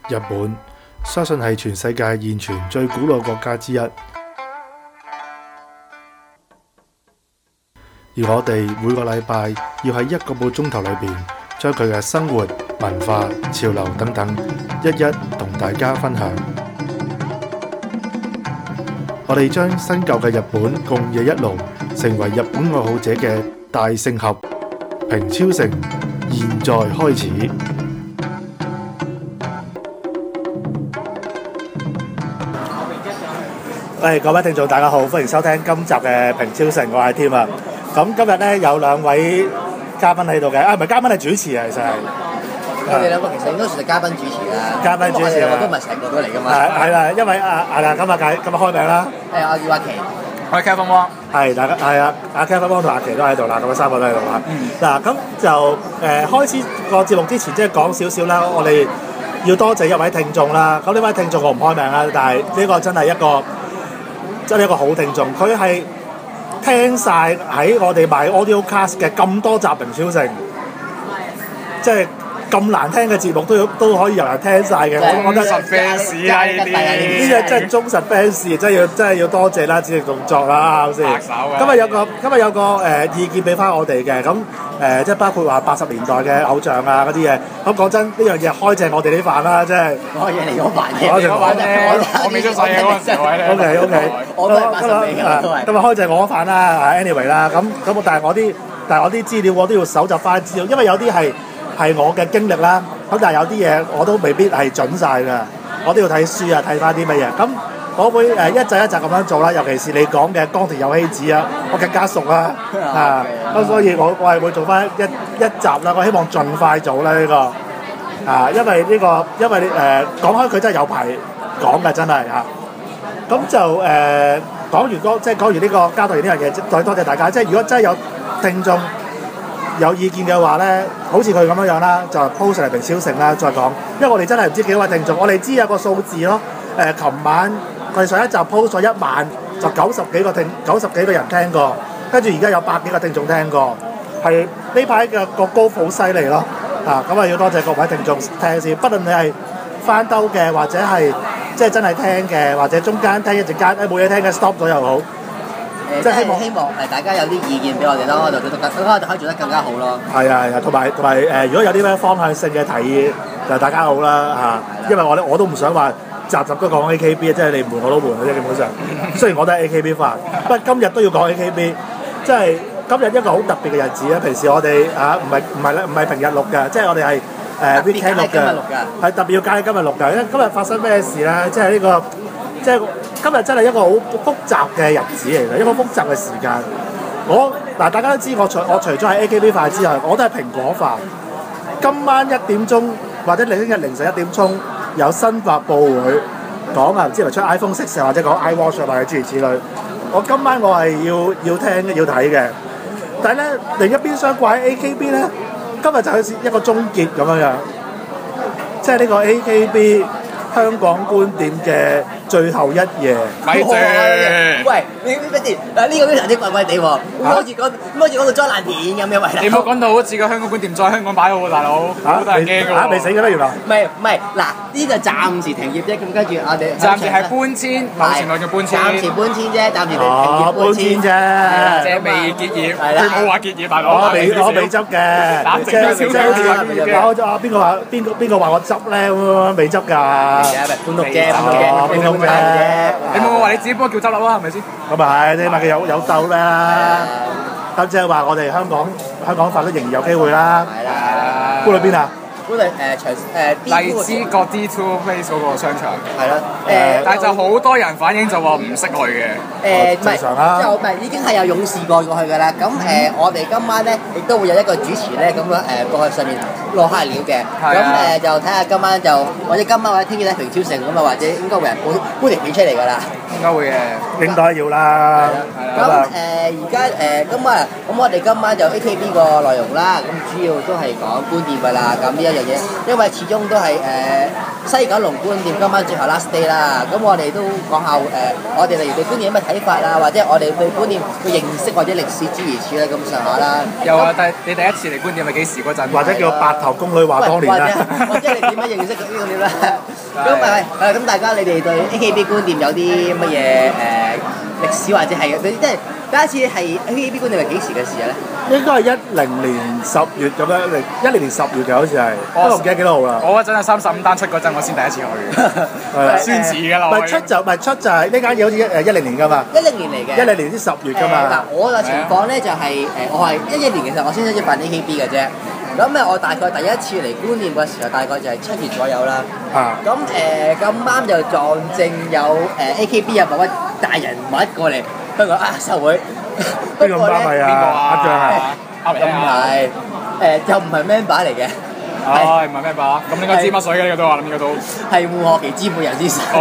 日本相信係全世界現存最古老國家之一，而我哋每個禮拜要喺1個半鐘頭裏邊，將佢嘅生活、文化、潮流等等一一同大家分享。我哋將新舊嘅日本共冶一爐，成為日本愛好者嘅大聖合。平超城現在開始。各位聽眾大家好，歡迎收聽今集嘅平超城，我係添啊。咁今日咧有兩位嘉賓喺度嘅，唔係嘉賓係主持啊，其實係。 我哋兩個其實應該算係嘉賓主持啦。 嘉賓主持啊， 我都唔係成個都嚟噶嘛。 係啦，因為今日開名啦。 我叫阿奇， 我係 Kevin Wong。 係大家係啊，阿 Kevin Wong 同阿奇都喺度啦，咁三個都喺度啦。嗱，咁就開始個節目之前，即係講少少啦。我哋要多謝一位聽眾啦。咁呢位聽眾我唔開名啦，但係呢個真係一個好聽眾，佢係聽晒喺我哋買 Audio Cast 嘅咁多集平超城，即係咁難聽嘅節目都可以有人聽晒嘅，我覺得忠實 fans 啊！呢啲真係忠實 fans，真係要多謝啦，指定動作啦，啱先。今日有個意見俾翻我哋嘅，咁即係包括話80年代嘅偶像啊嗰啲嘢。咁講真，呢樣嘢開正我哋啲飯啦，即係攞嘢嚟咗飯嘅。 我未出世嘅嗰陣時， OK， 我都係80尾嘅都係。 今日開正我飯啦 ，anyway 啦，咁但係我啲資料我都要搜集翻資料，因為有啲係我嘅經歷啦，咁但係有啲嘢我都未必係準晒㗎，我都要睇書啊，睇翻啲乜嘢。咁我會一集一集咁樣做啦，尤其是你講嘅岡田有希子啊，我更加熟啦，咁所以我係會做翻一集啦，我希望盡快做啦呢個，因為講開佢真係有排講㗎，真係嚇。咁就講完呢個交代完呢樣嘢，再多謝大家。即係如果真係有聽眾有意見嘅話咧，好似佢咁樣啦，就 post 嚟平超城啦，再講。因為我哋真係唔知幾多位聽眾，我哋知有個數字咯。琴晚佢上一集 post 咗1萬，就90幾個人聽過，跟住而家有100幾個聽眾聽過，係呢排嘅個高好犀利咯。咁啊要多謝各位聽眾聽先，不論你係翻兜嘅，或者係即係真係聽嘅，或者中間聽一陣間冇嘢聽嘅 stop 咗又好。 即係希望大家有啲意見俾我哋咯，我就可以做得更加好咯。 係啊，同埋如果有啲咩方向性嘅提議，就大家好啦嚇。因為我都唔想話集都講 AKB，即係你瞞我都瞞嘅啫，基本上。雖然我都係 AKB fan，不過今日都要講 AKB，即係今日一個好特別嘅日子啊！平時我哋唔係平日錄嘅，即係我哋係weekend 錄嘅，係特別要加今日錄嘅。因為今日發生咩事咧？即係呢個即係。今日真係一個好複雜嘅日子嚟嘅，一個複雜嘅時間。大家都知我除咗係 AKB 飯之外，我都係蘋果飯。今晚1點鐘或者聽日凌晨1點鐘有新發佈會講唔知係出 iPhone 6或者講 iWatch 或者諸如此類。我今晚我係要聽要睇嘅，但係咧另一邊廂怪 AKB 咧，今日就好似一個終結咁樣，即係呢個 AKB 香港觀點嘅最後一夜。 咪住！ 喂，你乜事？嗱呢個都有啲怪怪地喎，好似講到災難片咁樣喂。 你唔好講到好似個香港觀點在香港擺好喎，大佬，好大人驚㗎喎。 未死嘅咩原來？ 唔係，嗱呢就暫時停業啫，咁跟住我哋暫時係搬遷，某程度叫搬遷。 暫時搬遷啫，暫時停業搬遷啫， 即係未結業，佢冇話結業，大佬。 我未執嘅， 冷靜少少先。 邊個話我執咧？未執㗎。 搬屋啫，搬屋啫。 你冇話你自己幫我叫執笠啦，係咪先？ 咁啊係，你咪有鬥啦。咁即係話我哋香港飯都仍然有機會啦。 係啦。 搬去邊啊？ 搬去荔枝角 D2 Place 嗰個商場。 係咯。 但係就好多人反映就話唔識去嘅。 正常啦。 就唔係已經係有勇士過去㗎啦。咁我哋今晚咧亦都會有一個主持咧，咁樣過去上面落下料嘅。咁就睇下今晚就或者今晚或者聽日咧平超城咁啊，或者應該會有人搬條片出嚟㗎啦。 應該會嘅。 應該要啦。 咁而家咁我哋今晚就 AKB 個內容啦。咁主要都係講觀點㗎啦。咁呢一樣嘢，因為始終都係西九龍觀點今晚最後 last day 啦。咁我哋都講下我哋例如對觀點有咩睇法啊，或者我哋對觀點嘅認識或者歷史諸如此類咁上下啦。 有啊，但係你第一次嚟觀點係幾時嗰陣？ 或者叫白頭宮女話當年啦。 或者你點樣認識呢個點咧？ 咁大家你哋對 AKB 觀店有啲乜嘢歷史或者係你即係第一次係 AKB 觀店係幾時嘅事咧？ 應該係10年10月咁樣，10年10月嘅好似係，不過唔記得幾多號啦。 我嗰陣係35單出嗰陣，我先第一次去， 係先遲㗎啦。 唔係出就係呢間嘢好似10年㗎嘛 10年嚟嘅。 10年啲10月㗎嘛。 嗱，我嘅情況咧就係我係11年其實我先開始辦 AKB 嘅啫。咁我大概第一次嚟觀念嘅時候，大概就係7月左右啦。咁咁啱就撞正有AKB 有某位大人物過嚟香港握手會。 邊個啱係啊？阿張啊？ 咁唔係就唔係 member 嚟嘅。 唔係咩吧？咁應該知乜水嘅呢個都話，應該都係胡學期支配人之手。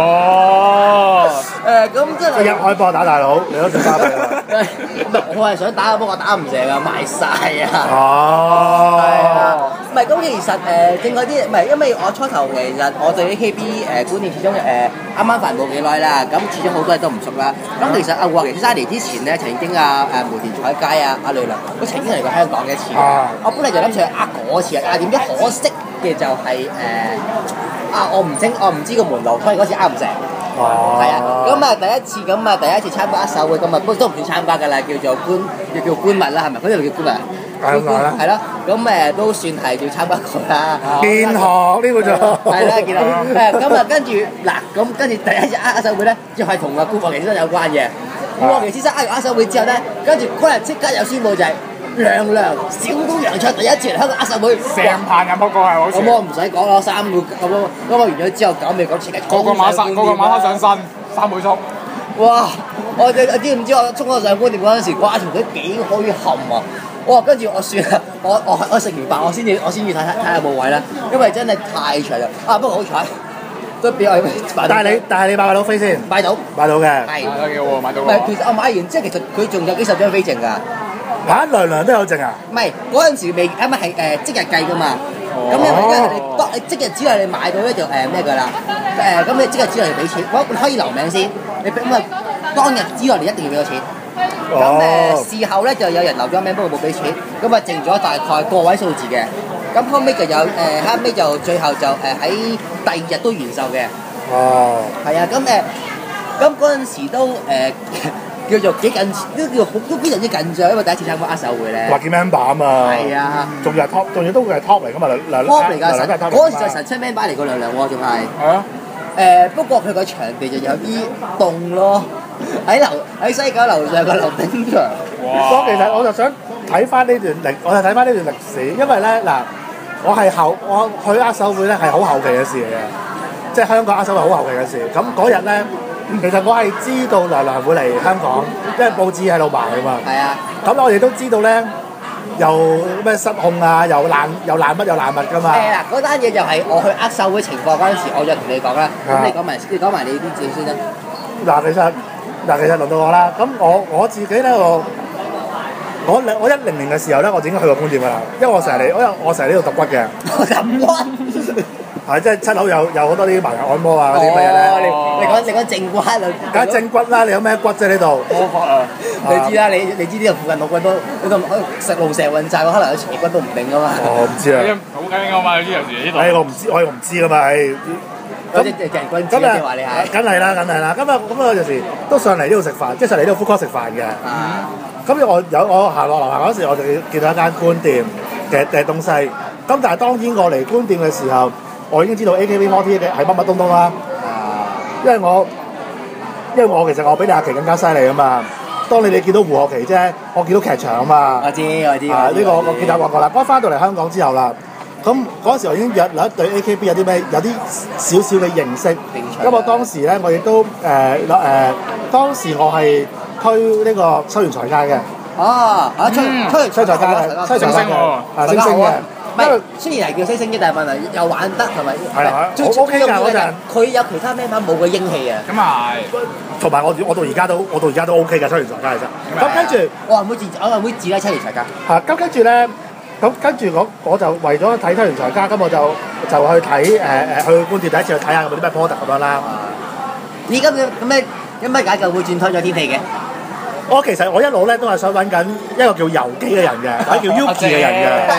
咁即係入海波打大佬，你都食花俾啦。 唔係我係想打，不過打唔成啊，賣晒啊。 係啊。唔係咁其實正確啲，唔係因為我初頭其實我對 AKB 觀念始終啱啱發冇幾耐啦，咁始終好多嘢都唔熟啦。咁其實胡學期先生嚟之前咧，曾經梅田彩街阿呂良，佢曾經嚟過香港嘅一次。我本嚟就諗住去嗰次啊，點知可惜嘅就係我唔知個門路，所以嗰次唔成。係啊，第一次參加握手會，咁都唔算參加㗎啦，叫做觀物啦，係咪？嗰度叫觀物。係咯，咁都算係要參加過啦。 見學呢個就係啦，見學。咁跟住跟住第一次握手會咧，就係同胡學期先生有關嘅。胡學期先生握完握手會之後咧，跟住嗰日即刻有宣佈就係。亮小東洋卓第一次嚟香港握手會， 成棚人撲過係好似。 咁我唔使講啦，3秒咁完咗之後9秒即刻個個馬上身3倍速。 哇！我知唔知我衝咗上觀店嗰陣時，嗰條隊幾墟冚啊！哇！跟住我算啦，我食完飯我先至睇下有冇位啦，因為真係太長啦。不過好彩都俾我但係你買到飛先？ 買到嘅。 係。 買到嘅喎，買到。 唔係，其實我買完即係其實佢仲有幾十張飛剩㗎。 娘都有剩啊？ 唔係嗰陣時未，因為係即日計㗎嘛。咁因為你即日之內你買到咧就咩㗎啦？咁你即日之內要俾錢，你可以留名先。你咁啊當日之內你一定要俾咗錢。咁事後咧就有人留咗名，不過冇俾錢，咁啊剩咗大概個位數字嘅。咁後尾就有後尾就最後就喺第2日都完售嘅。係啊，咁嗰陣時都叫做幾緊，都非常之緊張，因為第一次參加握手會咧。 話叫 member 啊嘛。 係啊。 仲要係 top，仲要都會係 top 嚟噶嘛 ，top 嚟㗎，嗰陣時就神出 member 嚟過娘喎，仲係。 係啊。 不過佢個場地就有啲凍咯，喺西九樓上個溜冰場。 哇！其實我就想睇翻呢段歷史，因為咧嗱，我去握手會咧係好後期嘅事嚟嘅，即係香港握手會好後期嘅事。咁嗰日咧，其實我係知道娘會嚟香港，因為報紙喺度賣啊嘛。 係啊。咁我哋都知道咧，又咩失控啊，又爛乜㗎嘛。 嗱，嗰單嘢就係我去握手會情況嗰陣時，我再同你講啦。咁你講埋你啲字先啦。 嗱，其實輪到我啦。咁我自己咧，我10年嘅時候咧，我已經去過觀店㗎啦。因為我成日嚟呢度揼骨嘅。 揼骨。 係，即係7樓有好多啲盲人按摩啊嗰啲乜嘢咧。 你講正骨啊？ 梗係正骨啦！你有咩骨啫呢度？ 摩骨啊！ 你知啦，你知呢度附近老骨都食龍蛇混雜，可能有邪骨都唔定㗎嘛。 我唔知啊。 好緊㗎嘛！呢有時呢度。 我唔知㗎嘛。 咁人均知嘅話你係。 梗係啦。咁我有時都上嚟呢度食飯，即係上嚟呢度福哥食飯嘅。咁我行落樓下嗰時，我就見到一間觀店嘅東西。咁但係當然我嚟觀店嘅時候，我已經知道 AKB48嘅係乜東東啦。因為我其實我比你阿琪更加犀利啊嘛。當你哋見到胡學期啫，我見到劇場啊嘛。 我知。 呢個我見到過啦。我翻到嚟香港之後啦，咁嗰時我已經約咗對 AKB 有啲少少嘅認識。咁我當時咧，我亦都當時我係推呢個秋元才街嘅。推才街嘅，星星嘅。 唔係，雖然係叫星啫，但係問題又玩得係咪？ 係啊，好 OK 㗎嗰陣。 佢有其他咩版冇個英氣啊。 咁係。 同埋我到而家都 OK 㗎，秋元才街其實。咁跟住， 我係會指啦秋元才街。 咁跟住咧，跟住我就為咗睇秋元才街，咁我就去睇去觀店第一次去睇下有冇啲咩 product 咁樣啦。 咦？咁咩解救會轉推咗天氣嘅？ 其實我一路咧都係想揾緊一個叫遊機嘅人嘅，或者叫 Yuki 嘅人嘅。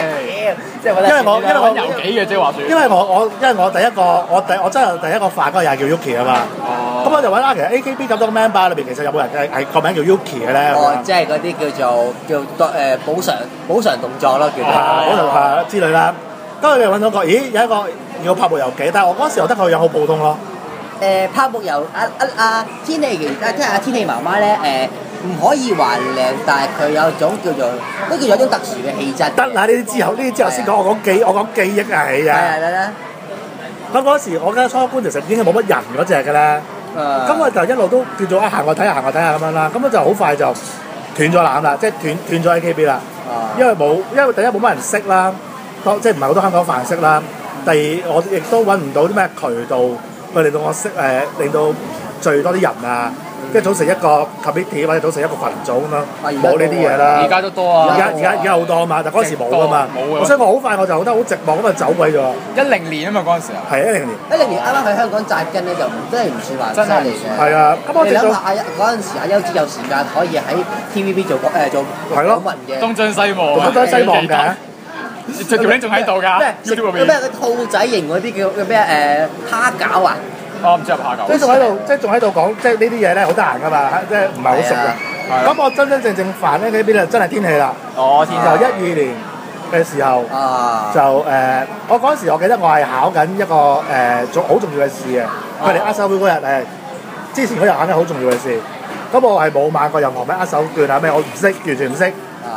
即係揾遊記嘅，即係話説。 因為我我真係第一個飯嗰個又係叫 Yuki 啊嘛。咁我就揾其實 AKB 咁多個 member 裏邊，其實有冇人係個名叫 Yuki 嘅咧？ 即係嗰啲叫補償動作咯，叫做補償之類啦。咁佢哋揾到個，咦有一個叫拍木遊記，但係我嗰時候覺得佢樣好普通咯。 拍木遊天氣即係天氣媽媽咧唔可以話靚，但係佢有種叫做都叫有種特殊嘅氣質。 得啦，呢啲之後先講，我講記憶啊，係啊。 係啦。 咁嗰時我嘅初觀其實已經冇乜人嗰隻嘅啦。咁我就一路都叫做行過睇下咁樣啦。咁我就好快就斷咗纜啦，即係斷咗 AKB 啦。因為第一冇乜人識啦，即係唔係好多香港飯識啦。第二我亦都揾唔到啲咩渠道去令到我識令到聚多啲人啊。跟住組成一個 committee 或者組成一個群組咁樣，冇呢啲嘢啦。 而家都多啊！ 而家好多啊嘛，但嗰時冇啊嘛。冇所以我好快我就覺得好寂寞咁就走鬼咗。 10年啊嘛嗰陣時啊。 係10年。 10年啱啱喺香港扎根咧，就真係唔算話犀利嘅。 係啊，咁我你諗下嗰陣時阿優子有時間可以喺 TVB 做訪問嘅。 東張西望。 東張西望嘅。 條條領仲喺度㗎。 咩兔仔型嗰啲叫咩蝦餃啊？ 我唔知有蝦餃。 即係仲喺度講，即係呢啲嘢咧好得閒㗎嘛，即係唔係好熟嘅。咁我真正煩咧呢邊就真係天氣啦。 天氣。 就12年嘅時候，就我嗰時我記得我係考緊一個好重要嘅試嘅。佢哋握手會嗰日之前嗰日考緊好重要嘅事。咁我係冇買過任何咩握手券啊咩，我唔識，完全唔識。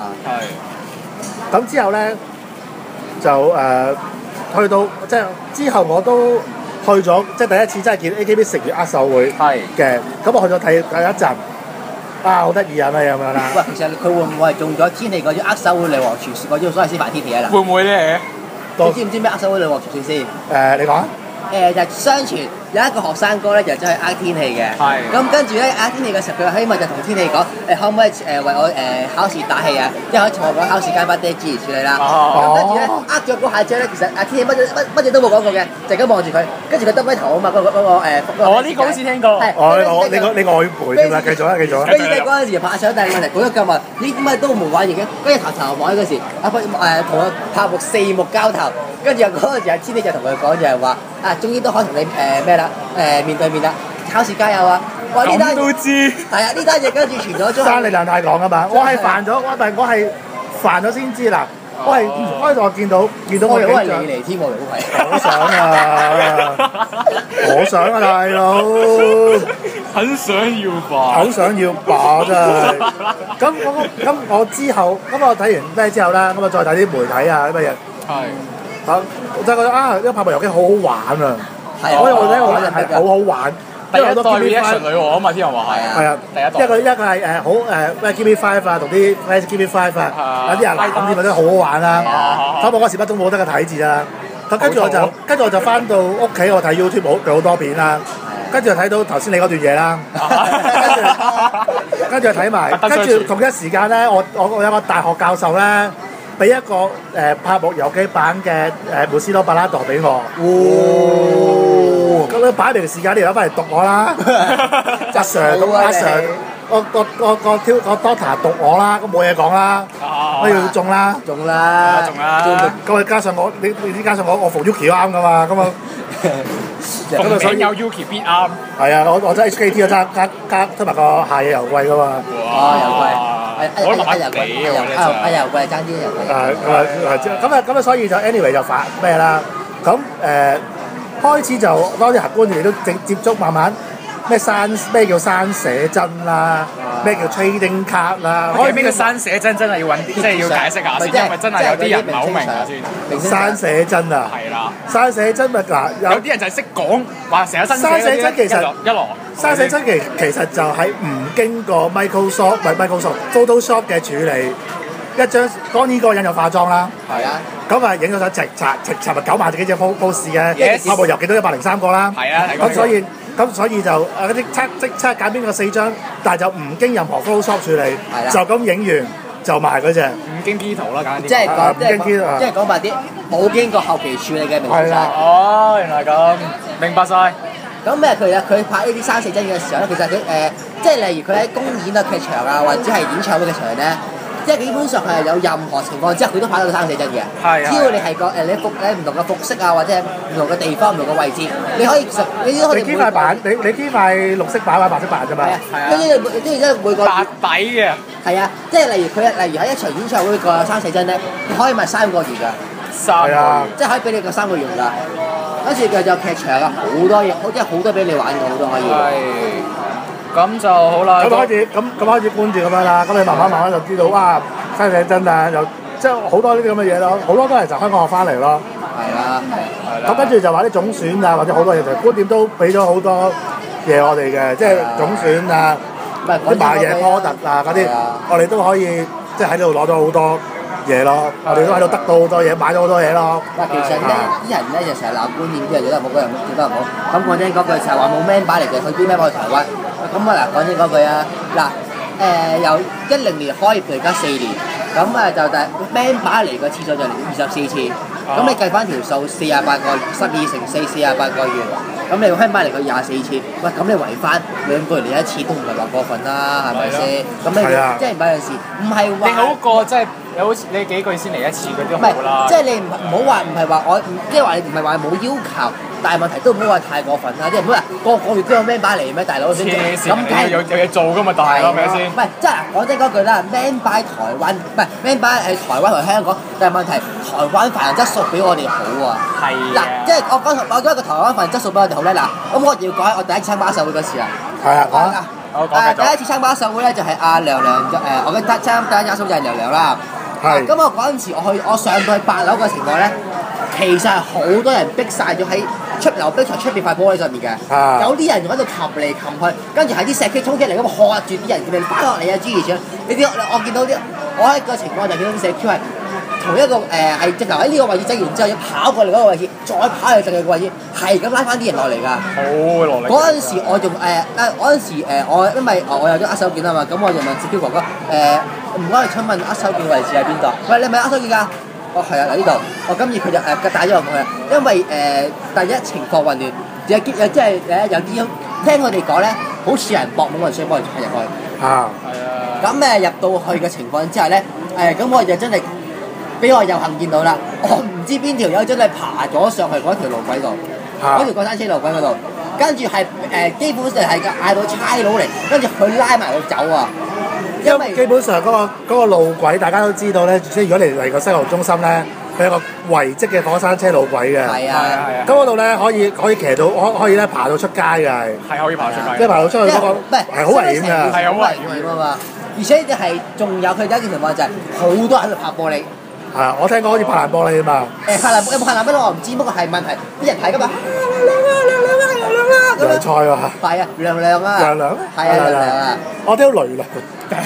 咁之後咧就去到即係之後我都去咗，即係第一次真係見 AKB 成員握手會嘅。咁我去咗睇一陣，好得意啊咩咁樣啦。 喂，其實佢會唔會係中咗天氣嗰啲握手會女王傳説嗰啲所謂先發天氣啊？ 會唔會咧？ 你知唔知咩握手會女王傳説先？ 你講。 就相傳有一個學生哥咧，就真係呃天氣嘅。咁跟住咧呃天氣嘅時候，佢希望就同天氣講可唔可以為我考試打氣啊？即係可以同我講考試加把爹諸如此類啦。咁跟住咧呃咗嗰下之後咧，其實天氣乜嘢都冇講過嘅，就咁望住佢，跟住佢耷低頭啊嘛， 我呢個好似聽過。 你外輩㗎嘛？繼續啊！ 跟住咧嗰陣時拍相，但係問題講咗咁話，呢啲乜都冇玩嘢嘅。跟住頭望喺嗰時，同我拍目四目交投，跟住嗰陣時天氣就同佢講就係話。終於都可以同你咩啦？面對面啦！考試加油啊！哇！呢單都知係啊！呢單嘢跟住傳咗出。 山力量太講啊嘛！我係煩咗，我係煩咗先知啦。我係開頭見到我哋都係你嚟添喎，都係。 我想啊，大佬。 很想要吧。 好想要吧，真係。咁我之後，我睇完咩之後啦，咁我再睇啲媒體啊乜嘢。我就覺得呢個拍木遊記好好玩啊！我覺得係好好玩。 第一代 reaction 女王啊嘛，啲人話係。 係啊，一個係好咩 Give Me Five 啊，同啲 Give Me Five 啊，有啲人攬啲覺得好好玩啦。咁我嗰時乜都冇得個睇字啦。咁跟住我就翻到屋企，我睇 YouTube 好多片啦。跟住就睇到頭先你嗰段嘢啦。跟住睇埋，跟住同一時間咧，我有個大學教授咧。俾一個拍木遊記版嘅梅斯多巴拉朵俾我，咁你擺明時間你攞翻嚟讀我啦，阿 Sir 咁阿 Sir，個 Doctor 讀我啦，咁冇嘢講啦，我要中啦，咁加上你加上我服 Yuki 啱噶嘛，咁啊， 咁所以有 Yuki 必啱， 係啊，我真 HKT 啊加埋個夏夜遊季噶嘛， 遊季。我買油貴，油貴爭啲油貴。 咁啊，所以就 anyway 就發咩啦？咁開始就多啲客觀哋都接觸，慢慢咩叫山寫真啦，咩叫 trading card 啦。 咩叫山寫真真係要揾啲，即係要解釋下先，因為真係有啲人唔係好明啊先。 山寫真啊， 係啦， 山寫真咪嗱，有啲人就係識講話成日新寫山寫真其實一來。 山寫真其實就係唔經過 Photoshop 嘅處理，一張當然嗰個人有化妝啦， 係啊， 咁啊影咗相直插咪9萬幾隻 pose 嘅，拍木遊記都103個啦， 係啊， 咁所以就嗰啲即刻揀邊個4張，但係就唔經任何 Photoshop 處理，就咁影完就賣嗰隻， 唔經 P 圖啦，簡單啲， 即係講白啲，冇經過後期處理嘅明星晒。 哦，原來咁，明白晒。 咁佢拍呢啲山寫真嘅時候咧，其實佢即係例如佢喺公演啊、劇場啊，或者係演唱會嘅場咧， 即係基本上係有任何情況之下，佢都拍到個生死真嘅。 係只要你係個你唔同嘅服飾啊，或者唔同嘅地方、唔同嘅位置，你可以其實你都可以你 key 塊板，你 key 塊綠色板或者白色板啫嘛。 係啊，跟住每個白底嘅。 係啊，即係例如喺一場演唱會個生死真咧，你可以賣3個月㗎。 3個月。 即係可以俾你個3個月㗎。跟住佢就劇場啊，好多嘢，即係好多俾你玩嘅，好多可以。 係。咁就好啦。 咁開始觀住咁樣啦，咁你慢慢就知道哇，生死真啊，又即係好多呢啲咁嘅嘢咯，好多都係就香港學翻嚟咯。 係啦。 咁跟住就話啲總選啊，或者好多嘢就觀點都俾咗好多嘢我哋嘅，即係總選啊，啲買嘢 product 啊嗰啲，我哋都可以即係喺度攞到好多嘢咯，我哋都喺度得到好多嘢，買咗好多嘢咯。 嗱，其實咧啲人咧就成日鬧觀念，啲人做得唔好，嗰人做得唔好。咁講真嗰句就係話冇 man 擺嚟嘅，佢啲 man 去台灣。咁啊嗱，講真嗰句啊，嗱由10年開業到而家4年，咁啊就man 擺嚟嘅次數就24次。咁你計翻條數，48個12乘4 48個月，咁你用香擺嚟佢24次，喂咁你圍翻2個月嚟一次都唔係話過分啦，係咪先？咁你即係有陣時唔係話。 你好過即係你好似你幾個月先嚟一次嗰啲好啦。 即係你唔好話唔係話我，即係話你唔係話冇要求，但係問題都唔好話太過分啦。即係唔好話個月都有 man 擺嚟咩，大佬先。 咁梗係有嘢做㗎嘛，大係咪先？ 唔係，即係講真嗰句啦，man 擺台灣唔係 man 擺係台灣同香港，但係問題台灣飯質素比我哋好啊。 係嗱，即係我講一個台灣飯質素比我哋好咧。嗱，咁我要講我第一次參加手會嗰時啊。 係啊， 第一次參加手會咧就係阿娘娘，我嘅第一間手就係娘娘啦。 係。 咁我嗰陣時我上到去8樓嘅情況咧，其實係好多人逼晒咗喺溜冰場出邊塊玻璃上面嘅。有啲人仲喺度擒嚟擒去，跟住喺啲石機衝擊嚟咁喝住啲人叫你擺落嚟啊諸如此類。呢啲我見到啲，我喺個情況就見到啲石 Q 係同一個係直頭喺呢個位置整完之後，要跑過嚟嗰個位置，再跑去正嘅位置，係咁拉翻啲人落嚟㗎。 好落嚟。嗰陣時我仲我因為我有啲握手券啊嘛，咁我就問石 Q 哥哥唔該，請問握手券位置喺邊度？喂，你係咪握手券㗎？哦，係啊，喺呢度。跟住佢就帶咗入去，因為第一情況混亂，即係有啲聽佢哋講咧，好似有人搏冇人想幫人入去。 啊。係啊。咁入到去嘅情況之下咧，咁我就真係俾我有幸見到啦。我唔知邊條友真係爬咗上去嗰條路軌度，嗰條過山車路軌嗰度，跟住係基本上係嗌到差佬嚟，跟住佢拉埋佢走啊。因為基本上嗰個路軌大家都知道咧，即係如果你嚟個西路中心咧，佢有個遺跡嘅過山車路軌嘅。 係啊。 咁嗰度咧可以騎到，可以咧爬到出街嘅係。 係可以爬出街。 即係爬到出去嗰個係好危險㗎。 係好危險啊嘛！而且係仲有佢有一件情況就係好多人喺度拍玻璃。 係啊，我聽講好似拍爛玻璃啊嘛。 有冇拍爛玻璃我唔知，不過係問題啲人睇㗎嘛。 涼菜喎。 係啊，涼啊。 涼。 係啊，涼啊。 我聽到雷涼。 唔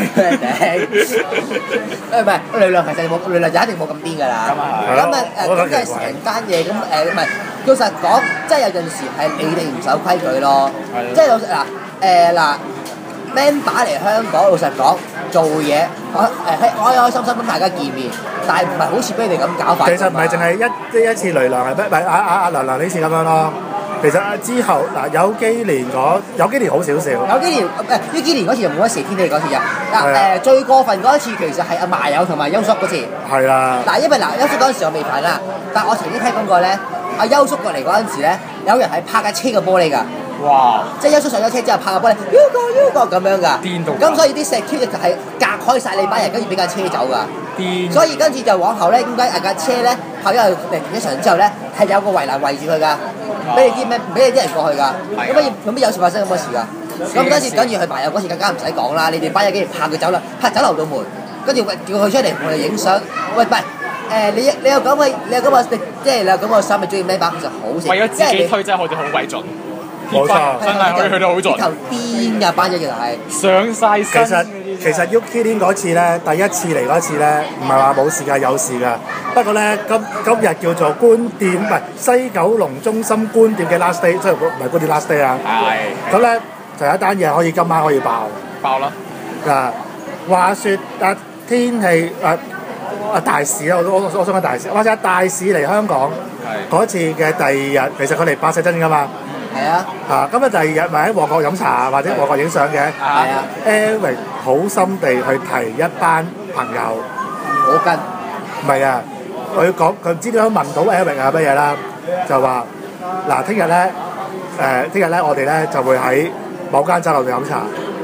係雷涼，其實冇雷涼就一定冇咁癲㗎啦。咁即係成間嘢咁唔係，老實講，即係有陣時係你哋唔守規矩咯。即係老實嗱，man 打嚟香港，老實講做嘢，開開心心咁大家見面，但係唔係好似俾你哋咁搞法。 其實唔係淨係一次雷涼係咩？唔係阿涼涼呢次咁樣咯。其實之後有幾年好少少。 有幾年呢幾年嗰次就冇乜蛇天氣嗰次啊。最過分嗰一次其實係阿麻友同埋優叔嗰次。係啦。因為優叔嗰陣時我未犯啦，但我曾經聽講過咧，阿優叔過嚟嗰陣時咧，有人係拍架車嘅玻璃㗎。哇！即係優叔上咗車之後拍架玻璃，U 個咁樣㗎。癲到！咁所以啲石 Q 就係隔開晒你班人，跟住俾架車走㗎。癲！所以跟住就往後咧，點解架車咧跑咗去停車場之後咧，係有個圍欄圍住佢㗎？俾你啲咩？唔俾你啲人過去㗎。咁乜有事發生咁嘅事㗎？咁跟住佢埋友嗰時更加唔使講啦。你哋班友竟然拍佢走啦，拍酒樓道門，跟住叫佢出嚟同我哋影相。喂，唔係你有咁嘅即係你有咁嘅心，咪中意咩把？其實好食。 為咗自己推真係我哋好鬼盡。 冇錯， 真係可以去到好盡。 頭癲㗎班友其實係。 上晒身。 其實 Yuki 天嗰次咧，第一次嚟嗰次咧，唔係話冇事㗎，有事㗎。不過咧，今日叫做觀店，唔係西九龍中心觀店嘅 last day， 即係唔係觀店 last day 啊。係。咁咧就有一單嘢今晚可以爆。爆啦！話説天氣大使啊，我想講大使，或者大使嚟香港嗰次嘅第二日，其實佢嚟拍寫真㗎嘛。係啊。咁第二日咪喺旺角飲茶或者旺角影相嘅。係啊。Eric 好心地去提一班朋友， 我跟唔係啊，佢唔知點樣問到 Eric 啊乜嘢啦，就話嗱聽日咧我哋咧就會喺某間酒樓度飲茶，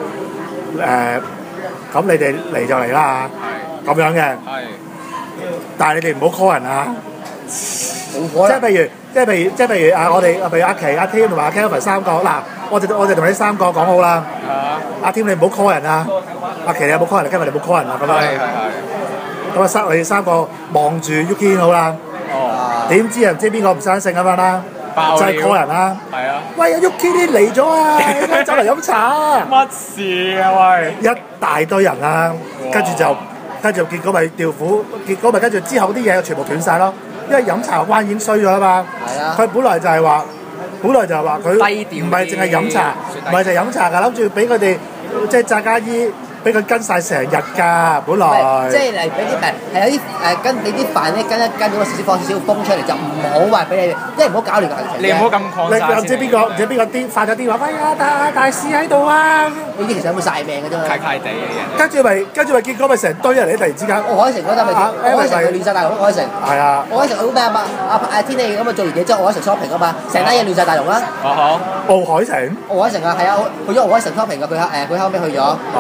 咁你哋嚟就嚟啦咁樣嘅，但係你哋唔好 call 人啊， 冇可能。 即係譬如啊，我哋譬如阿琪、阿 Tim 同埋阿 Kelvin 三個，嗱，我哋同你三個講好啦。阿 Tim 你唔好 call 人啊，阿琪你有冇 call 人？Kelvin 你唔好 call 人啊，咁樣。咁啊，我哋三個望住 Yuki 好啦。點知唔知邊個唔生性咁樣啦？就係 call 人啦。係啊。喂，Yuki 嚟咗啊！走嚟飲茶啊！ 乜事啊喂？ 一大堆人啊，跟住結果咪調虎，結果咪跟住之後啲嘢全部斷晒咯。因為飲茶關已經衰咗啊嘛，佢本來就係話佢唔係淨係飲茶，唔係淨係飲茶㗎，諗住俾佢哋即係炸家衣，俾佢跟晒成日㗎，本來。 即係嚟俾啲係有啲跟你啲飯咧跟咗個少少放少少風出嚟，就唔好話俾你，即係唔好搞亂個行程。 你唔好咁擴散。 唔知邊個啲發咗電話，喂啊大使喺度啊！ 呢啲其實有冇晒命嘅啫嘛。 契地嘅人。 跟住結果咪成堆人嚟，突然之間。 奧海城嗰陣咪奧海城佢亂晒大龍，奧海城。係啊。奧海城好咩啊嘛？天氣咁啊做完嘢之後，奧海城 shopping 啊嘛，成單嘢亂晒大龍啦。 奧海城。奧海城啊，係啊，去咗奧海城 shopping 㗎，佢後尾去咗。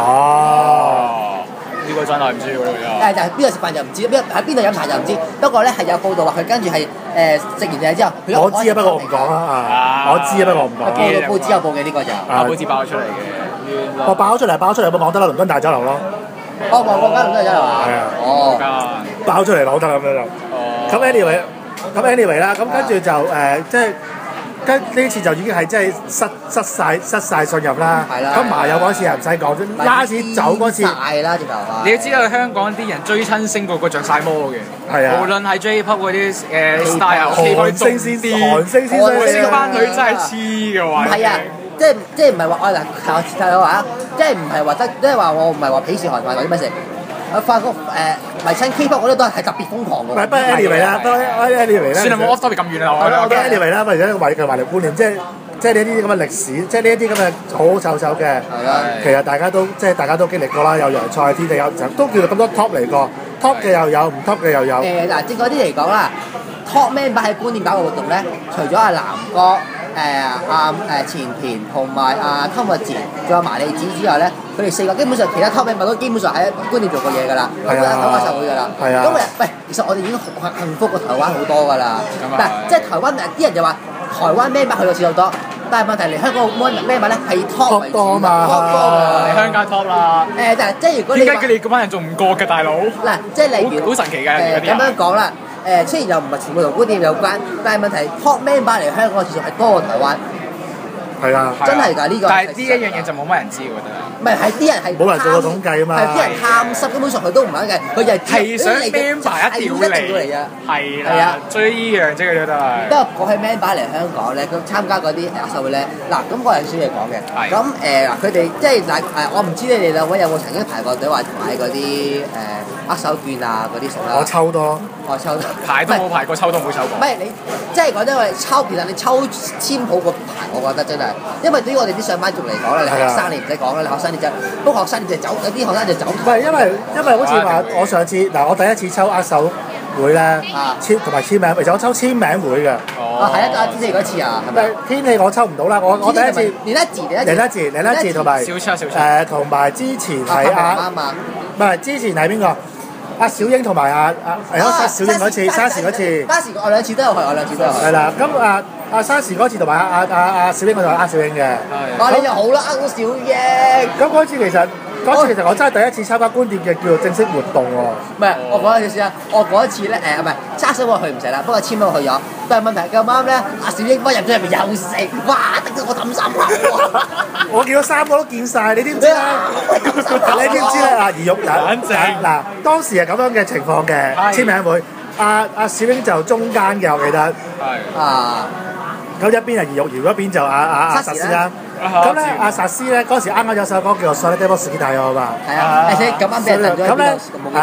呢個真係唔知喎， 就係邊度食飯就唔知，喺邊度飲茶就唔知。不過咧係有報道話佢跟住係食完嘢之後， 我知啊，不過我唔講啦我知啊，不過我唔講。 報紙有報嘅呢個就。 報紙爆咗出嚟嘅。 我爆咗出嚟，有冇講得啦？倫敦大酒樓咯。 望過間倫敦大酒樓啊？ 係啊。爆出嚟講得咁樣就。咁 anyway 啦，咁跟住就即係。呢次就已經係真係失曬信任啦。係啦。咁麻友嗰次係唔使講啫，拉屎走嗰次。 曬啦，直頭係。 你要知道香港啲人追親星個個着晒魔嘅。 係啊。 無論係 J-pop 嗰啲style， 韓星先班女真係黐嘅喎。 唔係啊，即係唔係話我嗱頭先話，即係唔係話即係話我唔係話鄙視韓國或者乜事。我發覺迷親 K-pop 嗰啲都係特別瘋狂嘅。 不過 anyway 啦， 算係冇 off topic 咁遠啦。 我覺得 anyway 啦，而家個懷念觀念，即係呢一啲咁嘅歷史，即係呢一啲咁嘅好好臭嘅。係啊。其實大家都經歷過啦，有洋菜天地有都叫做咁多 top 嚟過 ，top 嘅又有，唔 top 嘅又有。 嗱，即係嗰啲嚟講啦 ，top member 喺觀念搞嘅活動咧，除咗阿南哥。前田同埋湯物治，仲有麻利子之外咧，佢哋四個基本上其他 top member 都基本上喺觀念做過嘢㗎啦，喺台灣社會㗎啦。係啊。咁喂，其實我哋已經幸福過台灣好多㗎啦。但係即係台灣啲人就話台灣 member 去到少好多，但係問題嚟香港 member 咧係 top 為主 top 嘛 top 嚟香港 top 啦。 但係即係如果你點解佢哋嗰班人仲唔過嘅大佬？ 嗱，即係例如好神奇㗎咁樣講啦。雖然又唔係全部同觀念有關，但係問題 top member 嚟香港嘅次數係多過台灣。 係啊， 真係㗎呢個。 但係呢一樣嘢就冇乜人知喎，真係。 唔係啲人係冇人做過統計啊嘛。 係啲人貪濕，根本上佢都唔肯計，佢就係想 member 一定要嚟啊。係啊，追依樣啫，佢都係。 不過講起 member 嚟香港咧，佢參加嗰啲握手會咧，嗱咁我有少嘢講嘅。咁佢哋即係我唔知你哋兩位有冇曾經排過隊話買嗰啲握手券啊嗰啲食啦？ 我抽多。 我抽多。 排都冇排過，抽都冇抽過。 唔係你即係講真話，抽其實你抽籤好過排，我覺得真係。因為對於我哋啲上班族嚟講咧，你學生你唔使講啦，你學生你就都學生你就走，有啲學生就走。 唔係因為好似話我上次嗱，我第一次抽握手會咧，同埋簽名，其實我抽簽名會嘅。 係啊，天氣嗰次啊，係咪？ 天氣我抽唔到啦，我第一次。 連一字同埋同埋之前係唔係之前係邊個？阿小英同埋小英嗰次，沙士嗰次。 沙士我兩次都有去， 係啦，咁阿沙士嗰次同埋阿小英我就係小英嘅。 你就好啦，到小英。 咁嗰次其實我真係第一次參加觀點嘅叫做正式活動喎。 唔係，我講一次先啊，我嗰一次咧唔係揸水我去唔成啦，不過簽名我去咗。但係問題咁啱咧，阿小英翻入咗入面又食，哇！得到我抌三口喎。我見到三個都見晒，你知唔知咧？你知唔知咧？兒玉嗱，當時係咁樣嘅情況嘅簽名會，阿小英就中間嘅，我記得。係。咁一邊係兒玉，而嗰邊就阿實施啦。咁咧，阿實施咧嗰時啱啱有首歌叫做《Sole Demo Skitayo》啊嘛。係啊。咁啱俾人咗。咁咧，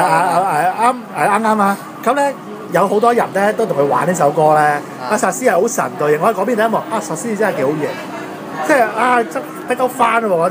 啱啊。咁咧。有好多人咧都同佢玩呢首歌咧，阿實施係好神隊形，我喺嗰邊睇一幕，實施真係幾好型，即係逼到翻喎，我覺得。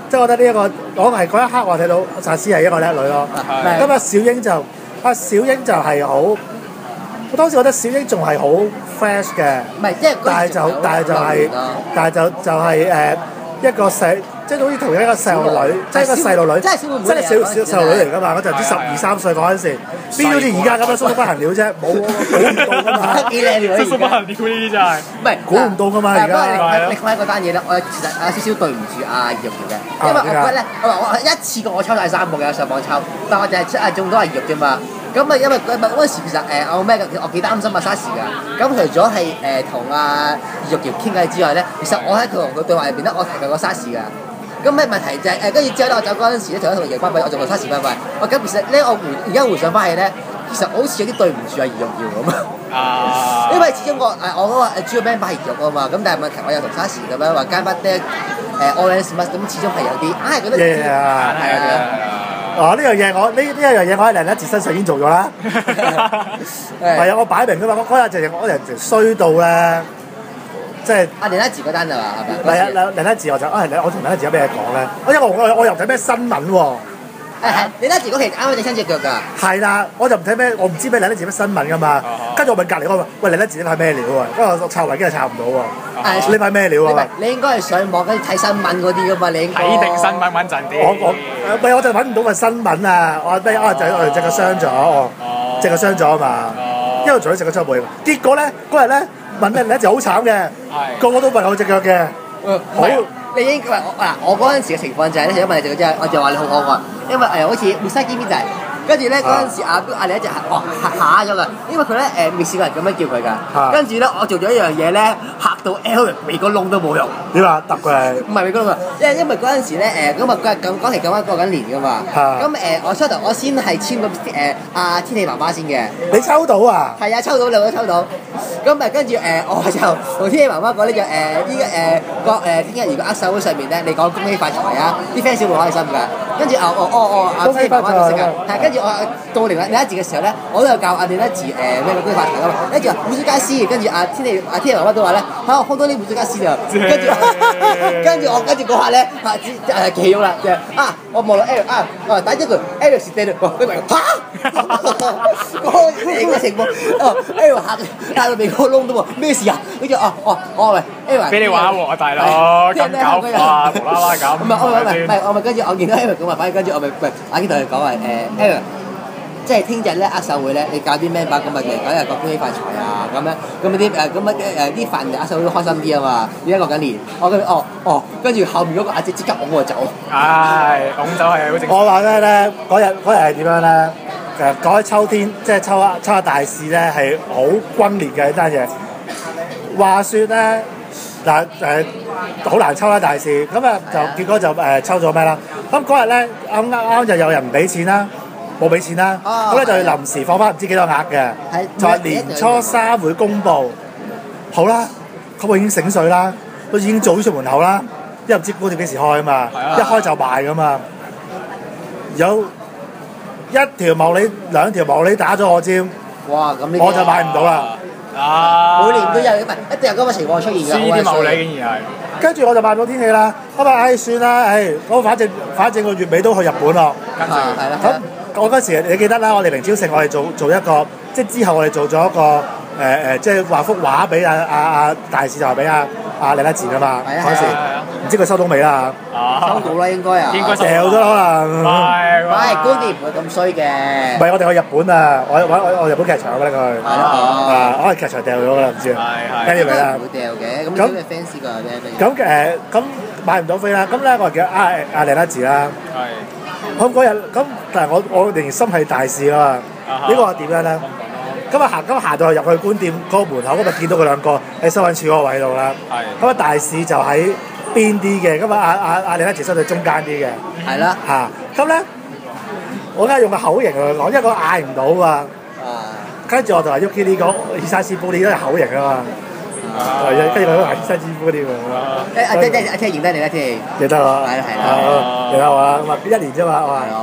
即係我覺得呢一個，我係嗰一刻我睇到薩斯係一個叻女咯。 係咁啊小英就係好，我當時覺得小英仲係好 fresh 嘅， 唔係，即係但係就係一個即係好似同一個細路女，即係一個細路女， 真係小妹妹真係細路女嚟㗎嘛！嗰陣唔知12、13歲嗰陣時，邊好似而家咁樣縮縮不行了啫，冇估唔到㗎嘛！ 幾靚即係不行了呢啲真係。 唔係估唔到㗎嘛而家你講起嗰單嘢咧，我其實有少少對唔住阿葉玉嘅，因為我覺得咧，我一次過我抽晒3部嘅上網抽，但我就係中到阿葉玉啫嘛。咁啊，因為嗰陣時其實我幾擔心阿莎士㗎。咁除咗係同阿葉玉傾偈之外咧，其實我喺佢同佢對話入邊咧，我提及過莎士㗎。咁咩問題就係跟住之後咧，我走嗰陣時咧，同佢贏翻幣，我仲同莎士拜拜。我咁其實咧，而家回想翻起咧，其實好似有啲對唔住阿葉玉咁啊。因為始終我嗰個主要 band 係葉玉啊嘛，咁但係問題我又同莎士咁樣話間不爹Orange Must，咁始終係有啲覺得係啊。 呢樣嘢我喺梁一哲身上已經做咗啦。係啊，我擺明㗎嘛，嗰日就我人衰到咧，即係阿梁一哲嗰單就話係咪？ 係啊，梁一哲我同梁一哲有咩嘢講咧？因為我又唔睇咩新聞喎。 梁一哲嗰期啱啱整親隻腳㗎。係啦，我就唔睇咩，我唔知咩梁一哲咩新聞㗎嘛。跟住我問隔離嗰個，喂，梁一哲呢排咩料啊？因為我抄維基又抄唔到喎。呢排咩料啊？ 你應該係上網跟住睇新聞嗰啲㗎嘛，你應該睇定新聞穩陣啲。 我就揾唔到份新聞啊！我隻腳傷咗，隻腳傷咗啊嘛。因為做咗隻腳傷冇嘢。結果咧嗰日咧問咧梁一哲好慘嘅，個個都問我隻腳嘅。好。 你應該我嗰陣時嘅情況就係咧，因為你隻腳真係，我就話你好可愛，因為好似沒塞堅邊就係。跟住咧嗰陣時阿李一隻嚇咗㗎，因為佢咧未試過人咁樣叫佢㗎。跟住咧我做咗一樣嘢咧，嚇到 L 鼻哥窿都冇用。 點啊？揼佢？ 唔係鼻哥窿啊，因為嗰陣時咧咁嗰期咁啱過緊年㗎嘛。咁我初頭我先係簽咗阿天氣媽媽先嘅。 你抽到啊？ 係啊，抽到兩個都抽到。咁跟住我就同天氣媽媽講呢就依家聽日如果握手會上面咧，你講恭喜發財啊，啲 fans 會開心㗎。跟住阿天氣媽媽就識㗎，係跟住。我到另一節嘅時候咧，我都有教阿另一節咩恭喜發財㗎嘛，跟住話胡椒加絲，跟住阿天氣媽媽都話咧嚇好多啲胡椒加絲啊，跟住嗰下咧企咗啦，我望落 L 打咗句 L 蝕地嘞，佢話嚇嗰個情況，L 嚇到鼻哥窿都喎，咩事啊？跟住喂 L 俾你玩喎，大佬咁搞法，無啦啦咁。 唔係我咪跟住我見到 L 咁話，反正跟住我咪阿堅同佢講話L。即係聽日咧握手會咧，你搞啲咩吧？咁咪講日個恭喜發財啊咁樣，咁啲飯握手會都開心啲啊嘛！而家過緊年，跟住後面嗰個阿姐即刻拱我走。 拱走係好正常。 我話咧嗰日係點樣咧？講起秋天，即係抽下大事咧，係好轟烈嘅呢單嘢。話説咧好難抽啦大事，咁啊就結果就抽咗咩啦？咁嗰日咧啱就有人唔俾錢啦。冇俾錢啦，咁咧就要臨時放翻唔知幾多額嘅，就係年初3會公佈。好啦，咁我已經醒水啦，都已經做咗出門口啦，因為唔知嗰店幾時開啊嘛，一開就賣噶嘛。有一條茂利、2條茂利打咗我尖， 哇！咁我就買唔到啦。 每年都有，唔係一定有咁嘅情況出現㗎。 呢啲茂利竟然係。 跟住我就買唔到天氣啦，咁算啦，我反正個月尾都去日本咯。 跟住係啦。 咁我嗰時你記得啦，我哋明朝盛我哋做一個，即係之後我哋做咗一個即係畫幅畫俾阿大使，就係俾阿李德志啊嘛。嗰時唔知佢收到未啦？ 收到啦，應該啊。 應該掉咗可能。 唔係觀念唔會咁衰嘅。 唔係我哋去日本啊！我日本劇場嗰陣佢。我係劇場掉咗㗎啦，唔知啊。跟住未啦？ 唔會掉嘅，咁啲咩 fans 㗎啫。 咁買唔到飛啦，咁咧我叫阿李德志啦。咁嗰日但係我仍然心係大事啊嘛！呢個係點樣咧？咁行到入去官店嗰個門口，咁咪見到佢兩個喺收銀處嗰個位度啦。咁大使就喺邊啲嘅，咁阿李德志收到中間啲嘅。 係啦。 咁咧，我梗係用個口型嚟講，因為我嗌唔到啊。跟住我就話 Yuki 呢個二三師傅呢都係口型啊嘛。跟住我都話二三師傅嗰啲喎。 阿聽認得你啦，聽。 認得我。 係啦。 認得我啦，咁啊1年啫嘛，我話。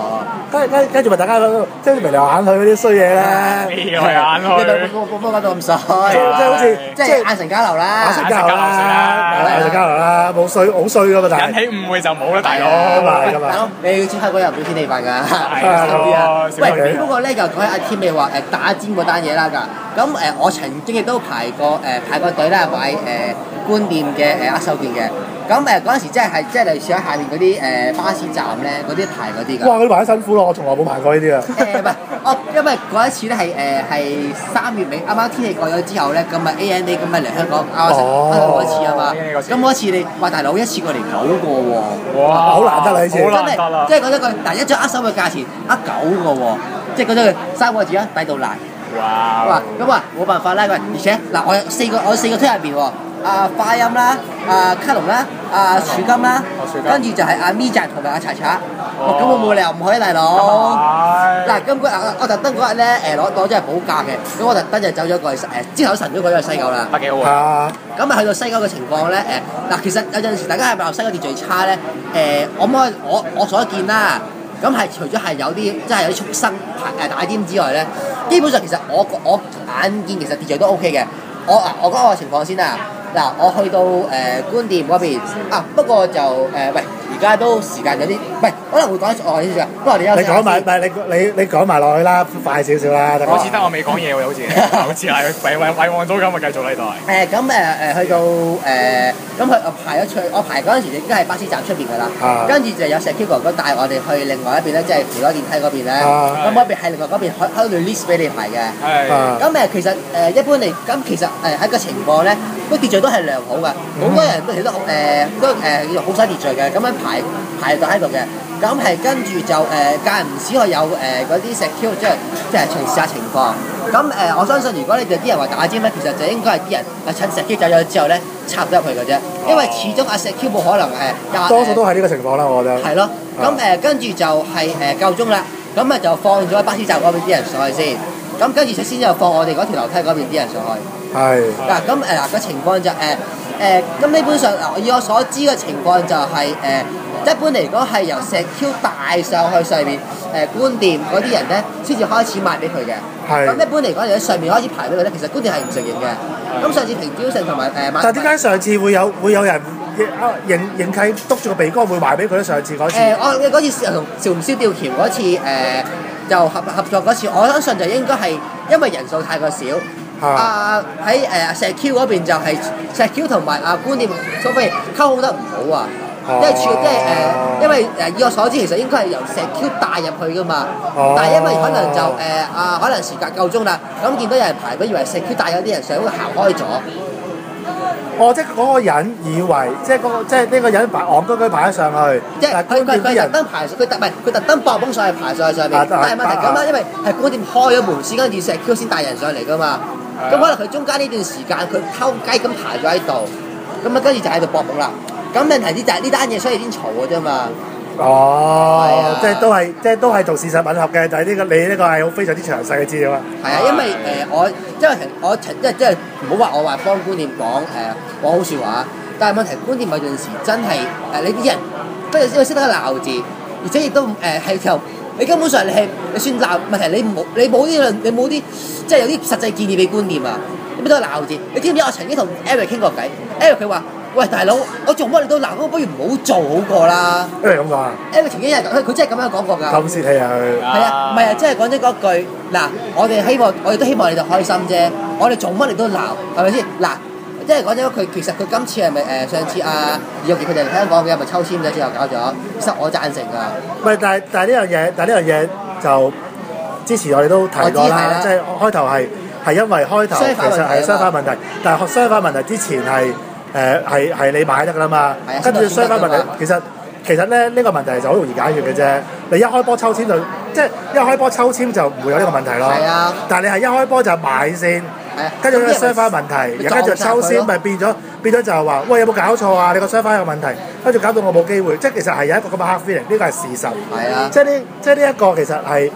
跟住咪大家即係眉來眼去嗰啲衰嘢咧， 眉來眼去， 冇講到咁衰， 即係好似即係眼神交流啦， 眼神交流啦，冇衰好衰噶嘛，但係引起誤會就冇啦，大佬。 咁啊， 大佬你要即刻嗰日唔到天氣飯㗎，喂，不過咧就講起阿添你話打尖嗰單嘢啦㗎，咁我曾經亦都排過隊啦買觀店嘅握手券嘅。咁嗰陣時即係類似喺下面嗰啲巴士站咧嗰啲排嗰啲㗎。 哇！嗰啲排得辛苦咯，我從來冇排過呢啲啊。 唔係，因為嗰一次咧係3月尾，啱啱天氣過咗之後咧，咁咪 ANA 咁咪嚟香港啱過一次啊嘛。咁嗰一次你話大佬一次過嚟9個喎。 哇！ 好難得啦呢次。 好難得啦。 即係講真句，但係一張握手嘅價錢9個喎，即係講真句3個字啊，抵到爛。 哇！ 咁冇辦法啦，而且嗱我有4個推入邊喎。花音啦，卡龍啦，樹金啦，跟住就係阿咪澤同埋阿查查，咁我冇理由唔去大佬。嗱，咁我特登嗰日咧攞咗係補假嘅，咁我特登就走咗過去朝頭晨都過咗去西九啦。 幾好啊！ 咁去到西九嘅情況咧嗱，其實有陣時大家係咪話西九秩序差咧？我所見啦，咁係除咗係有啲即係有啲畜生打尖之外咧，基本上其實我眼見其實秩序都 OK 嘅。我講個情況先啦。嗱，我去到觀店嗰邊不過就喂，而家都時間有啲，喂，可能會講啲啲嘅，不過我哋休息下先。 你講埋落去啦，快少少啦。 好似得我未講嘢喎，好似係喂望到咁啊，繼續呢度。 去到咁我排咗出去，我排嗰陣時已經係巴士站出邊㗎啦。跟住就有石 Q 哥哥帶我哋去另外一邊咧，即係扶手電梯嗰邊咧。咁嗰邊係另外嗰邊開到 list 俾你排嘅。咁其實一般嚟，咁其實喺個情況咧，個秩序都係良好嘅，好多人都其實都好守秩序嘅，咁樣排隊喺度嘅，咁係跟住就間唔時會有嗰啲石 Q 即係巡視下情況。咁我相信如果你哋啲人話打尖咧，其實就應該係啲人趁石 Q 走咗之後咧插咗入去嘅啫，因為始終阿石 Q 冇可能多數都係呢個情況啦，我覺得。係咯，咁跟住就係夠鐘啦，咁就放咗喺巴士站嗰邊啲人上去先，咁跟住先就放我哋嗰條樓梯嗰邊啲人上去。 係。 咁個情況就咁基本上以我所知嘅情況就係一般嚟講係由石 Q 帶上去上面觀店嗰啲人咧，先至開始賣俾佢嘅。係。咁一般嚟講，喺上面開始排俾佢咧，其實觀店係唔承認嘅。咁上次平標盛同埋但係點解上次會有人認契督住個鼻哥會賣俾佢咧？上次嗰次。 我嗰次同邵唔燒吊橋嗰次就合作嗰次，我相信就應該係因為人數太過少。喺石 Q 嗰邊就係石 Q 同埋觀店所謂溝通得唔好啊，因為以我所知其實應該係由石 Q 帶入去噶嘛，但係因為可能就可能時間夠鐘啦，咁見到有人排隊，以為石 Q 帶有啲人上會行開咗。 即係嗰個人以為，即係呢個人戇居居排咗上去， 即係佢特登排，佢特登搏崩上去排上去上面，但係問題咁啊，因為係觀店開咗門先，跟住石 Q 先帶人上嚟噶嘛。咁可能佢中間呢段時間佢偷雞咁排咗喺度，咁跟住就喺度搏懵啦。咁問題就係呢單嘢所以先嘈嘅啫嘛。 即係都係同事實吻合嘅，但係你呢個係好非常之詳細嘅資料啊。 係啊，因為我即係唔好話我話幫觀店講好説話，但係問題觀店有陣時真係你啲人不如識得個鬧字，而且亦都係就你根本上你算鬧問題，你冇啲即係有啲實際建議俾觀店啊！你邊度鬧字？你知唔知我曾經同 Eric 傾過偈 ？Eric 佢話：喂大佬，我做乜你都鬧，咁不如唔好做好過啦。 Eric 咁講啊 ？Eric 曾經佢真係咁樣講過㗎。 咁泄氣啊佢。 係啊，唔係啊，即係講真嗰句嗱，我哋都希望你哋開心啫。我哋做乜你都鬧，係咪先？嗱，即係講真佢其實佢今次係咪上次葉玉傑佢哋嚟香港嘅係咪抽籤咗之後搞咗？其實我贊成㗎。 唔係，但係呢樣嘢就之前我哋都提過啦，即係開頭係因為開頭其實係相反問題，但係相反問題之前係你買得㗎啦嘛，跟住相反問題其實咧呢個問題就好容易解決嘅啫。你一開波抽籤就即係一開波抽籤就唔會有呢個問題咯。係啊，但係你係一開波就買先，跟住呢個相反問題，然後跟住抽籤咪變咗就係話喂有冇搞錯啊？你個相反有問題，跟住搞到我冇機會，即係其實係有一個咁嘅黑 feeling，呢個係事實。係啊，即係呢一個其實係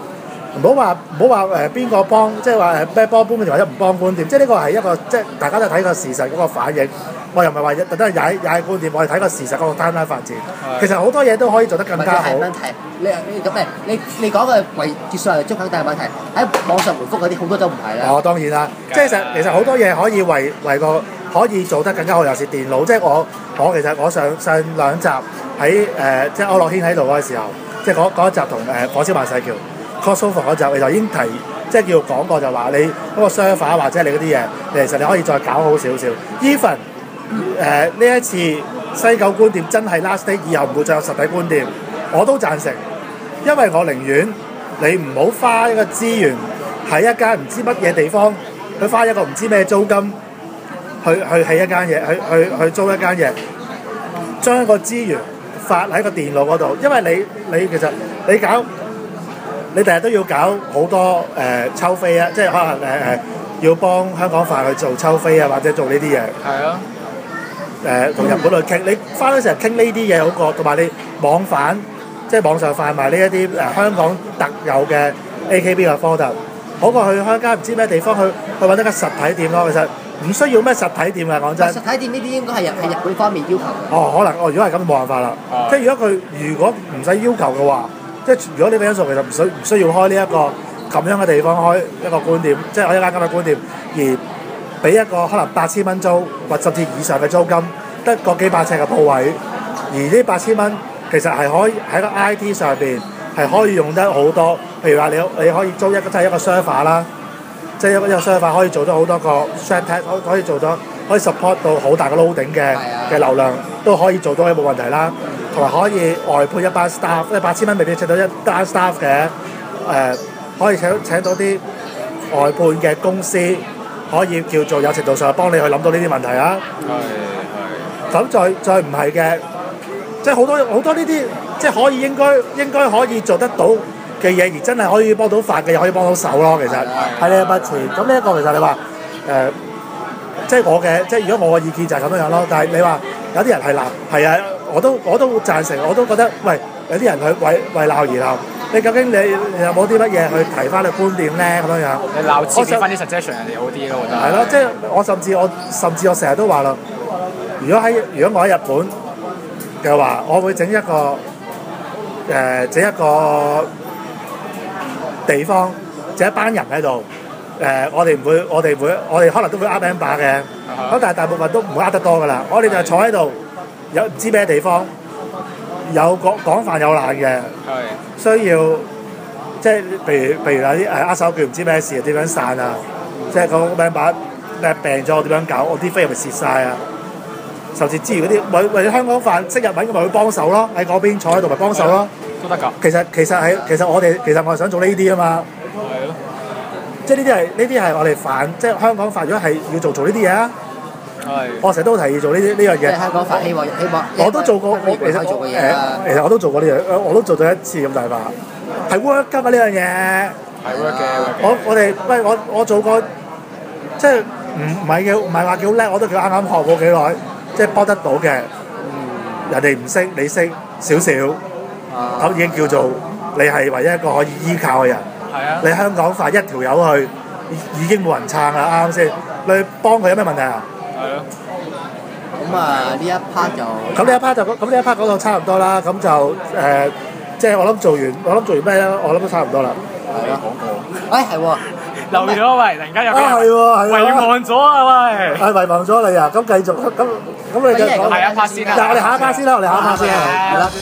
唔好話邊個幫，即係話咩幫官店或者唔幫官店，即係呢個係一個即係大家都睇個事實嗰個反應。我又唔係話特登踩官店，我係睇個事實嗰個 timeline 發展。其實好多嘢都可以做得更加好。 問題，你講嘅為結束係中肯，但係問題喺網上回覆嗰啲好多都唔係啦。 當然啦，即係其實好多嘢可以為個可以做得更加好，尤其是電腦。即係我其實我上兩集喺即係區諾軒喺度嗰個時候，即係嗰一集同火燒萬世橋 crossover 嗰集，你就已經即係叫講過就話你嗰個 server 或者你嗰啲嘢，其實你可以再搞好少少。Even 呢一次西九官店真係 last day， 以後唔會再有實體官店，我都贊成，因為我寧願你唔好花一個資源喺一間唔知乜嘢地方，去花一個唔知咩租金去起一間嘢，去租一間嘢，將一個資源發喺個電腦嗰度，因為你其實你第日都要搞好多抽飛啊，即係可能要幫香港飯去做抽飛啊，或者做呢啲嘢。 係啊。 同日本去傾，你花咗成日傾呢啲嘢好過，同埋你網販，即係網上販賣呢一啲香港特有嘅 AKB 嘅 product，好過去開間唔知咩地方去揾一間實體店咯。其實唔需要咩實體店㗎，講真。 實體店呢啲應該係日本方面要求嘅。 可能如果係咁冇辦法啦。即係如果唔使要求嘅話，即係如果呢個因素其實唔需要開呢一個咁樣嘅地方開一個官店，即係開一間咁嘅官店而。俾一個可能8000蚊租或甚至以上嘅租金，得個幾百尺嘅鋪位，而呢8000蚊其實係可以喺個 IT 上邊係可以用得好多。譬如話你可以租一個 server 啦，即係一個 server 可以做到好多個 share tag， 可以做到可以 support 到好大嘅 loading 嘅流量，都可以做到冇問題啦。同埋可以外判一班 staff， 因為8000蚊未必請到一單 staff 嘅，可以請到啲外判嘅公司。可以叫做有程度上幫你去諗到呢啲問題啊！咁再唔係嘅，即係好多呢啲，即係可以應該可以做得到嘅嘢，而真係可以幫到發嘅，又可以幫到手咯。其實係呢一筆錢。咁呢一個其實你話即係即係如果我嘅意見就係咁樣咯。但係你話有啲人係鬧，係啊，我都贊成，我都覺得喂，有啲人去為鬧而鬧。你究竟你有冇啲乜嘢去提翻你觀點咧？咁樣樣， 你鬧自己翻啲 suggestion 人哋好啲咯，我覺得。 係咯，即係我甚至成日都話啦，如果我喺日本嘅話，我會整一個地方，整一班人喺度。我哋可能都會呃 member 嘅，咁但係大部分都唔會呃得多噶啦。我哋就坐喺度，有唔知咩地方。有廣泛有難嘅，需要即係譬如有啲握手券唔知咩事點樣散啊，即係個 member 病咗我點樣搞，我啲飛係咪蝕晒啊？甚至之餘嗰啲為香港飯識日文嘅咪去幫手咯，喺嗰邊坐喺度咪幫手咯， 都得㗎。 其實我哋想做呢啲啊嘛， 係咯， 即係呢啲係我哋飯，即係香港飯，如果係要做呢啲嘢啊。我成日都提議做呢樣嘢。 香港發希望， 我都做過，其實我都做過呢樣，我都做咗一次咁大把，係 work 㗎嘛呢樣嘢。 係 work 嘅。 我做過，即係唔係話幾好叻，我都叫啱啱學過幾耐，即係幫得到嘅。人哋唔識，你識少少，咁已經叫做你係唯一一個可以依靠嘅人。 係啊。你香港發一條友去，已經冇人撐啦，啱先。你幫佢有咩問題啊？ 係咯。 咁呢一 part 就呢一 part 講到差唔多啦，咁就即係我諗做完咩咧？我諗都差唔多啦。 係咯。係喎， 漏咗喂，突然間有咩？ 係喎， 遺忘咗啊喂！ 遺忘咗你啊！咁繼續咁你繼續講。 下一 part 先啦。 但係我哋下一 part 先啦，我哋下一 part 先係啦。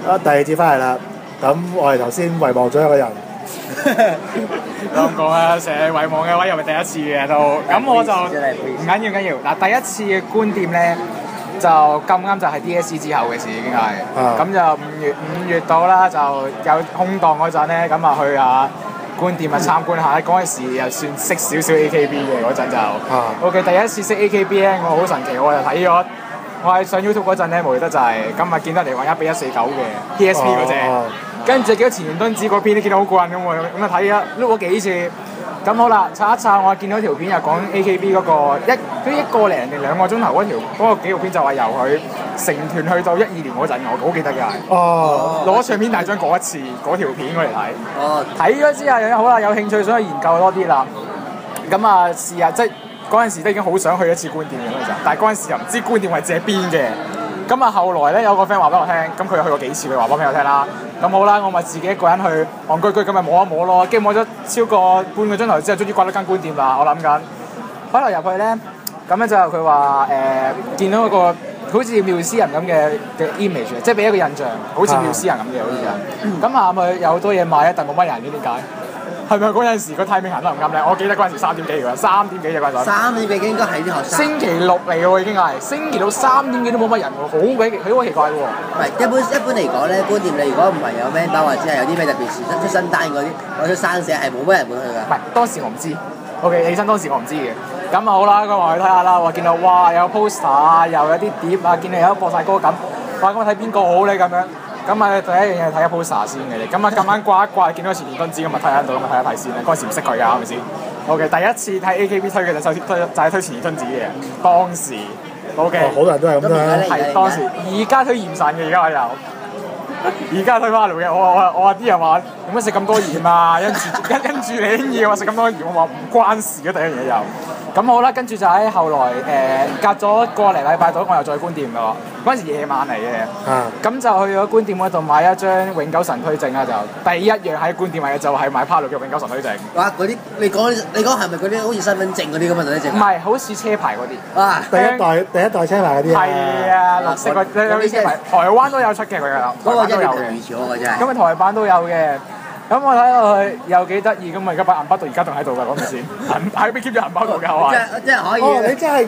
第二節翻嚟啦，咁我哋頭先遺忘咗一個人。 咁講啊，成日遺忘嘅位又係第一次嘅都，咁我就唔緊要。嗱，第一次嘅觀店咧，就咁啱就係 DSE 之後嘅事已經係，咁就五月到啦，就有空檔嗰陣咧，咁啊去下觀店啊參觀下，嗰陣時又算識少少 AKB 嘅嗰陣就，OK 第一次識 AKB 咧，我好神奇，我就睇咗，我喺上 YouTube 嗰陣咧，無記得就係今日見得嚟話1:149嘅 PSP 嗰隻。跟住見到前田敦子嗰邊都見到好過癮咁喎，咁啊睇啊碌咗幾次，咁好啦，刷一刷我見到條片又講 AKB 嗰個一個零定2個鐘頭嗰個紀錄片就話由佢成團去到12年嗰陣，我好記得嘅係，攞唱片大獎嗰一次嗰條片我嚟睇，睇咗之後好啦，有興趣想去研究多啲啦，咁啊試下即係嗰陣時都已經好想去一次觀店嘅嗰陣，但係嗰陣時又唔知觀店係借邊嘅。咁啊，後來咧有個 friend 話俾我聽，咁佢又去過幾次，佢話俾我聽啦。咁好啦，我咪自己一個人去戇居居咁咪摸一摸咯。跟住摸咗超過半個鐘頭之後，終於刮到間觀店啦。我諗緊，可能入去咧，咁咧就佢話見到一個好似妙思人咁嘅 image， 即係俾一個印象，好似妙思人咁嘅好似係。咁行去有好多嘢買，但冇乜人嘅點解？係咪嗰陣時個 timing 行得唔啱咧？我記得嗰陣時3點幾㗎，3點幾嘅嗰陣。 3點幾應該係啲學生。 星期六嚟喎已經係，星期六3點幾都冇乜人喎，好鬼奇怪喎。 唔係一般嚟講咧，觀店你如果唔係有 member 或者係有啲咩特別事出新單嗰啲，或者生社係冇乜人會去㗎。 唔係當時我唔知 ，OK 起身當時我唔知嘅。咁啊好啦，咁我去睇下啦，我見到哇有 poster 啊，又有啲碟啊，見到有播晒歌咁，哇咁我睇邊個好咧咁樣。咁啊，第一樣嘢睇下 poster 先嘅，咁啊咁啱掛一掛，見到前田敦子咁啊睇下到，咁啊睇一睇先啦。嗰陣時唔識佢㗎，係咪先 ？OK，第一次睇 AKB 推嘅就係推前田敦子嘅，當時 OK。 好多人都係咁啦。 係當時，而家推鹽神嘅，而家我有。而家推翻嚟嘅，我話啲人話點解食咁多鹽啊？因住你要我食咁多鹽，我話唔關事嘅第一樣嘢又。咁好啦，跟住就喺後來隔咗個零禮拜度，我又再觀店㗎喎。嗰陣時夜晚嚟嘅，咁就去咗觀店嗰度買一張永久神推證啦。就第一樣喺觀店買嘅就係買 Part 6嘅永久神推證。 哇！嗰啲你講係咪嗰啲好似身份證嗰啲咁嘅神推證？ 唔係，好似車牌嗰啲。 哇！ 第一代車牌嗰啲啊。 係啊，綠色個有啲車牌，台灣都有出嘅佢有，台灣都有嘅。咁啊台灣都有嘅。咁我睇落去又幾得意，咁啊而家擺銀包度，而家仲喺度㗎嗰陣時，喺邊 keep 咗銀包度㗎係咪？ 即係可以。 哦，你真係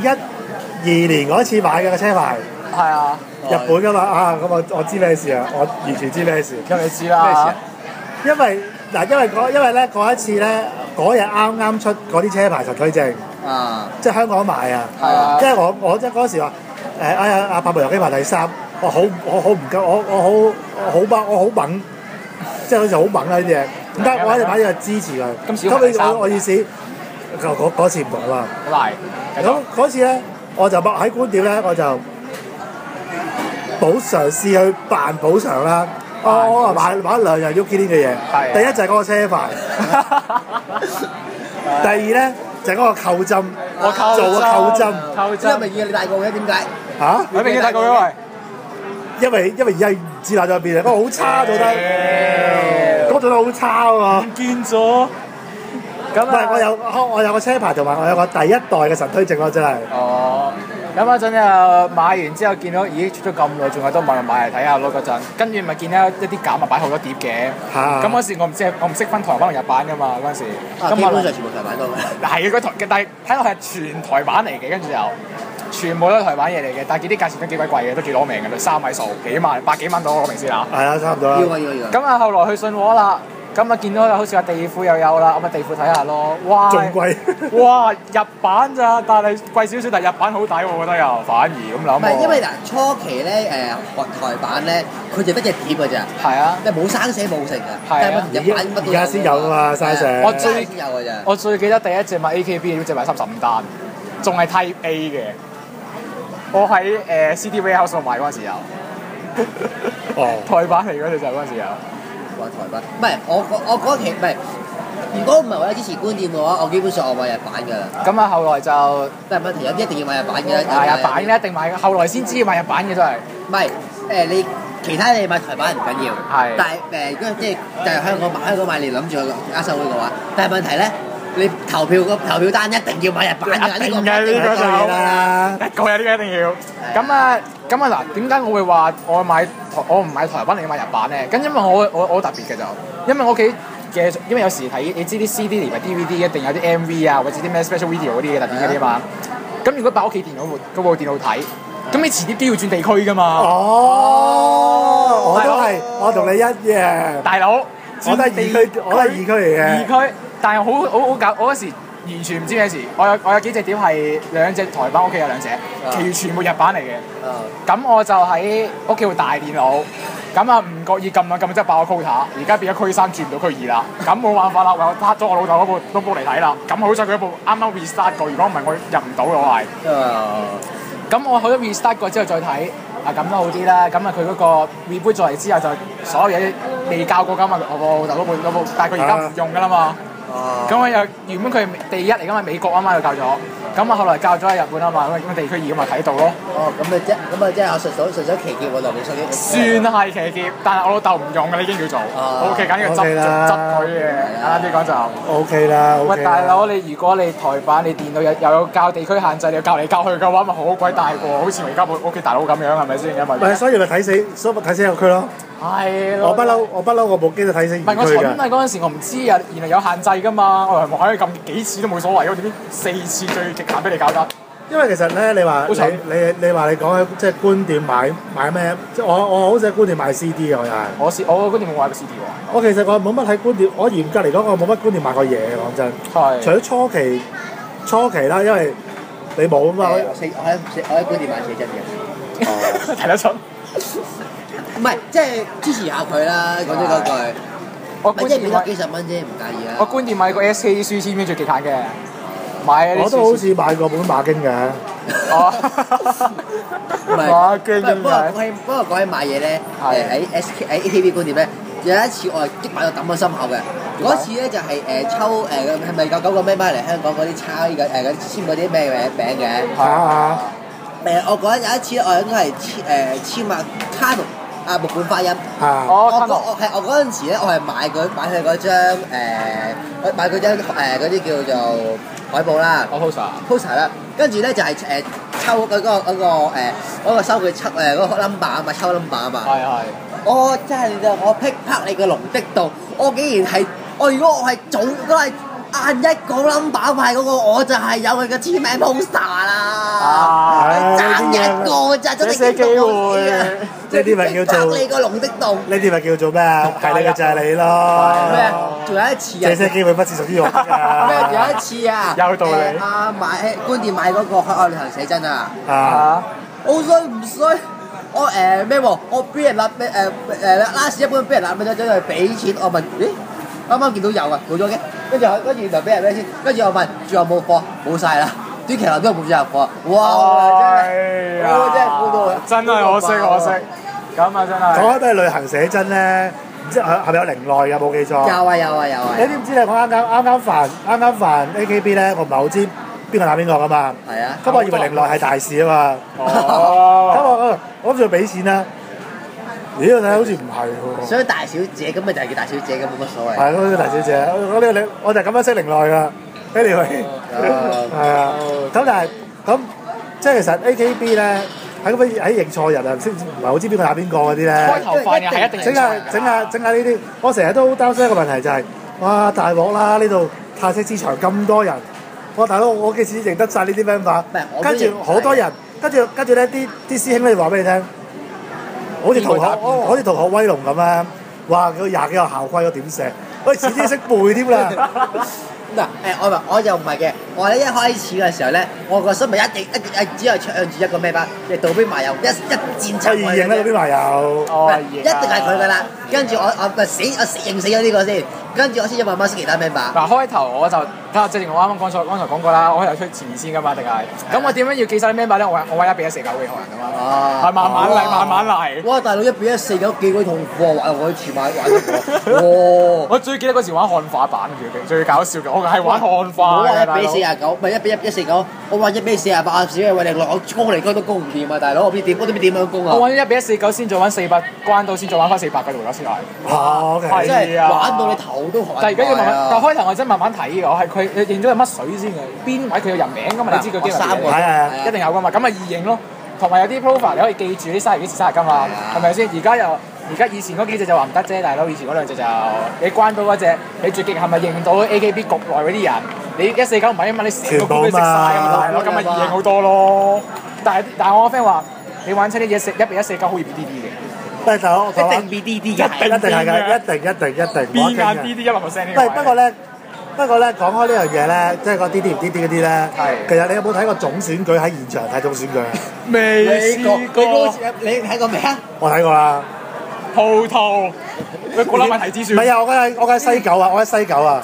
2012年嗰次買嘅個車牌。 係啊。 日本㗎嘛啊，咁我知咩事啊，我完全知咩事。 咁你知啦。咩事啊？ 因為咧嗰一次咧，嗰日啱出嗰啲車牌神推證。即係香港買啊。 係啊。 即係我即係嗰時話阿柏木由紀排第3，我好唔夠，我好猛。即係好似好猛啊！呢啲嘢，唔得，我一定買呢個支持佢。咁我意思，嗰次唔同啦。 好大。 咁嗰次咧，我就喺觀店咧，我就嘗試去扮補償啦。我買咗2樣 Yuki 嘅嘢。第一就係嗰個車牌。第二咧就係嗰個扣針。我做個扣針。 因為明顯你大個嘅，點解？ 嚇？ 你明顯大個嘅喂。 因為而家唔知鬧咗喺邊啊！嗰個好差做得，嗰個做得好差喎。唔見咗。咁唔係我有個車牌同埋我有個第一代嘅神推證咯，真係。 哦。咁嗰陣又買完之後見到，咦出咗咁耐，仲有得買嚟睇下咯嗰陣。跟住咪見到一啲夾咪擺好多碟嘅。咁嗰時我唔識分台灣同日版㗎嘛嗰陣時。 基本上全部台版都嘅。 係嗰台，但係睇落係全台版嚟嘅，跟住又。全部都係台灣嘢嚟嘅，但係見啲價錢都幾鬼貴嘅，都幾攞命嘅，3位數幾萬，100幾蚊到我明先啦。係啊，差唔多啦。 要。 咁啊，後來去信和啦，咁啊見到好似話地庫又有啦，咁啊地庫睇下咯。哇！ 仲貴。 哇！日版咋，但係貴少少，但係日版好抵我覺得又反而咁諗。 唔係因為嗱初期咧台版咧，佢就得隻碟㗎咋。係啊。即係冇生寫冇成㗎。係啊。 而家先有㗎嘛生寫。 我最記得第一隻買 AKB 嗰隻買35單，仲係 Type A 嘅。我喺CD Warehouse 度買嗰陣時有，台版嚟嗰隻就嗰陣時有。 話台版，唔係我嗰期唔係，如果唔係為咗支持觀店嘅話，我基本上我買日版㗎啦。咁啊，後來就但係問題有啲一定要買日版嘅。係日版咧一定買，後來先知要買日版嘅真係。唔係你其他你買台版唔緊要，係，但係如果即係就係香港買你諗住去握手會嘅話，但係問題咧。 你投票單一定要買日版㗎，呢個呢個就啦， 一個啊，呢個一定要。咁啊嗱，點解我會話我唔買台灣，你要買日版咧？咁因為我好特別嘅就，因為我屋企嘅，因為有時睇你知啲 CD 連埋 DVD 一定有啲 MV 啊，或者啲咩 special video 嗰啲嘅特典嗰啲嘛。咁如果擺屋企嗰部電腦睇，咁你遲啲都要轉地區㗎嘛。 哦，我都係，我同你一樣。 大佬， 我都係二區嚟嘅。 二區，但係好搞，我嗰時完全唔知咩事。我有幾隻碟係2隻台版，屋企有2隻，其餘全部日版嚟嘅。咁我就喺屋企部大電腦，咁啊唔覺意撳即係爆個 quota，而家變咗區3轉唔到區2啦。咁冇辦法啦，唯有撻咗我老豆嗰部都煲嚟睇啦。咁好彩佢部啱啱 restart 過，如果唔係我入唔到嘅我係。咁我好咗 restart 過之後再睇，咁都好啲啦。咁啊佢嗰個 reboot 咗嚟之後就所有嘢未教過㗎嘛，我老豆嗰部，但係佢而家唔用㗎啦嘛。咁我又原本佢係第一嚟㗎嘛，美國啊嘛佢教咗，咁啊後來教咗喺日本啊嘛，咁地區2咁咪睇到咯。 即係我純粹騎劫喎，劉明信嘅。 算係騎劫，但係我老豆唔用㗎，已經叫做 OK，緊要執佢嘅。簡單啲講就 OK 啦。 喂，大佬如果你台版你電腦又有教地區限制，你要教嚟教去嘅話，咪好鬼大個，好似我而家部屋企大佬咁樣係咪先？ 咪所以咪睇死一個區咯。 係咯。 我不嬲，我部機都睇死2區㗎。 唔係我蠢啊！嗰陣時我唔知啊，原來有限制㗎嘛，我可以撳幾次都冇所謂，我點知4次最極限俾你搞得。 因為其實咧，你話你講即係官店買咩？即係我好似喺官店買 CD 嘅我又係。 我官店冇買過 CD 喎。 我其實我冇乜喺官店，我嚴格嚟講我冇乜官店買過嘢講真。係。除咗初期啦，因為你冇啊嘛。 我喺官店買寫真嘅。 睇得出。 唔係，即係支持下佢啦，講真嗰句。 我官店買幾十蚊啫，唔介意啊。 我官店買個 SK 書籤最極限嘅。 我都好似買過本馬經嘅。 哦。唔係。 馬經不過講起買嘢咧，喺 AKB 官店咧，有一次我係激買到抌喺心口嘅。嗰次咧就係抽係咪99個咩媽嚟香港嗰啲抄嗰啲簽嗰啲咩餅嘅。我覺得有一次我應該係簽卡奴木本花音。我嗰陣時咧，我係買佢嗰張買嗰張嗰啲叫做海報啦。poster 啦，跟住咧就係抽嗰個收佢抽嗰個 number 啊嘛，抽 number 啊嘛。我真係我劈拍你個龍的度，我竟然係如果我係早都係。晏一個 number 牌嗰個，我就係有佢嘅簽名 poster 啦。爭一個咋，真係機會。呢啲咪叫做你個龍的洞。 呢啲咪叫做咩啊？係你嘅就係你咯。 咩？仲有一次啊！ 這些機會不是屬於我㗎。 咩？有一次啊！ 有道理。 買官店買嗰個海外旅行寫真啊！好衰唔衰？我咩喎？我俾人揦拉屎一般俾人揦咗走去俾錢，我問咦？啱啱見到有啊，冇咗嘅，跟住就俾人咩先？跟住我問仲有冇貨？冇晒啦，短期內都冇咗入貨。哇！真係估到， 真係可惜。咁啊真係。 講開都係旅行寫真咧，唔知係咪有靈內㗎？冇記錯。 有啊！ 你知唔知咧？我啱啱煩 AKB 咧，我唔係好知邊個打邊個㗎嘛。 係啊。 咁我以為靈內係大事啊嘛。咁我諗住俾錢啦。咦？我睇好似唔係喎。 所以大小姐咁咪就係叫大小姐嘅，冇乜所謂。 係嗰啲大小姐，我就咁樣識靈內㗎。Anyway，係啊。咁但係咁即係其實 AKB 咧喺認錯人啊，唔係好知邊個打邊個嗰啲咧。 開頭飯又係一定整下呢啲，我成日都好擔心一個問題就係，哇大鑊啦！呢度泰式之場咁多人，哇大佬我幾時認得晒呢啲 member？跟住好多人，跟住咧啲師兄咧話俾你聽。好似同學威龍咁啊！哇，佢20幾個校規，我點寫？我遲啲識背添啦。 嗱我就唔係嘅，我咧一開始嘅時候咧，我個心咪一定只係向住一個咩班，即係渡邊麻友一戰抽。 認啦，渡邊麻友。 一定係佢噶啦。跟住我認死咗呢個先，跟住我先至慢慢識其他咩班。 嗱開頭我就正如我啱啱剛才講過啦，我係出前先噶嘛，定係？咁我點樣要記晒啲咩班咧？我1比149嘅可能噶嘛。係慢慢嚟。 哇！大佬1比149幾鬼痛苦啊！我前晚玩咗個。 我最記得嗰時玩漢化版嘅，最搞笑嘅，我係玩漢化嘅。 1比49，唔係1比149， 我話1:48小嘅，喂你我攻嚟攻都攻唔掂啊，大佬，我唔知點樣攻啊！ 我揾1:49先再揾400關到先再玩翻400嘅條友先係。 OK， 真係玩到你頭都寒。 但係而家要慢慢，但係開頭我真係慢慢睇嘅，我係佢認咗係乜水先嘅，邊位佢有人名㗎嘛？你知佢邊 3個一定有㗎嘛？咁咪易認咯。同埋有啲 profile 你可以記住啲生日幾時生日㗎嘛？係咪先？而家以前嗰幾隻就話唔得啫，大佬。以前嗰兩隻就你關到嗰隻，你最勁係咪認到 AKB 局內嗰啲人？你149唔係啊嘛，你成個局都食晒啊嘛，大佬，咁咪易認好多咯。但係我個 friend 話，你玩親啲嘢1:149好易 BDD 嘅。 喂，大佬， 一定 BDD 嘅， 一定係嘅，一定。 邊間 BD 100%呢個？ 喂，不過咧，講開呢樣嘢咧，即係個 DD 唔 DD 嗰啲咧，其實你有冇睇過總選舉喺現場睇總選舉啊？ 未試過。 你睇過未啊？ 我睇過啦。 葡萄，佢嗰粒咪提子樹。 唔係啊，我喺西九啊，我喺西九啊。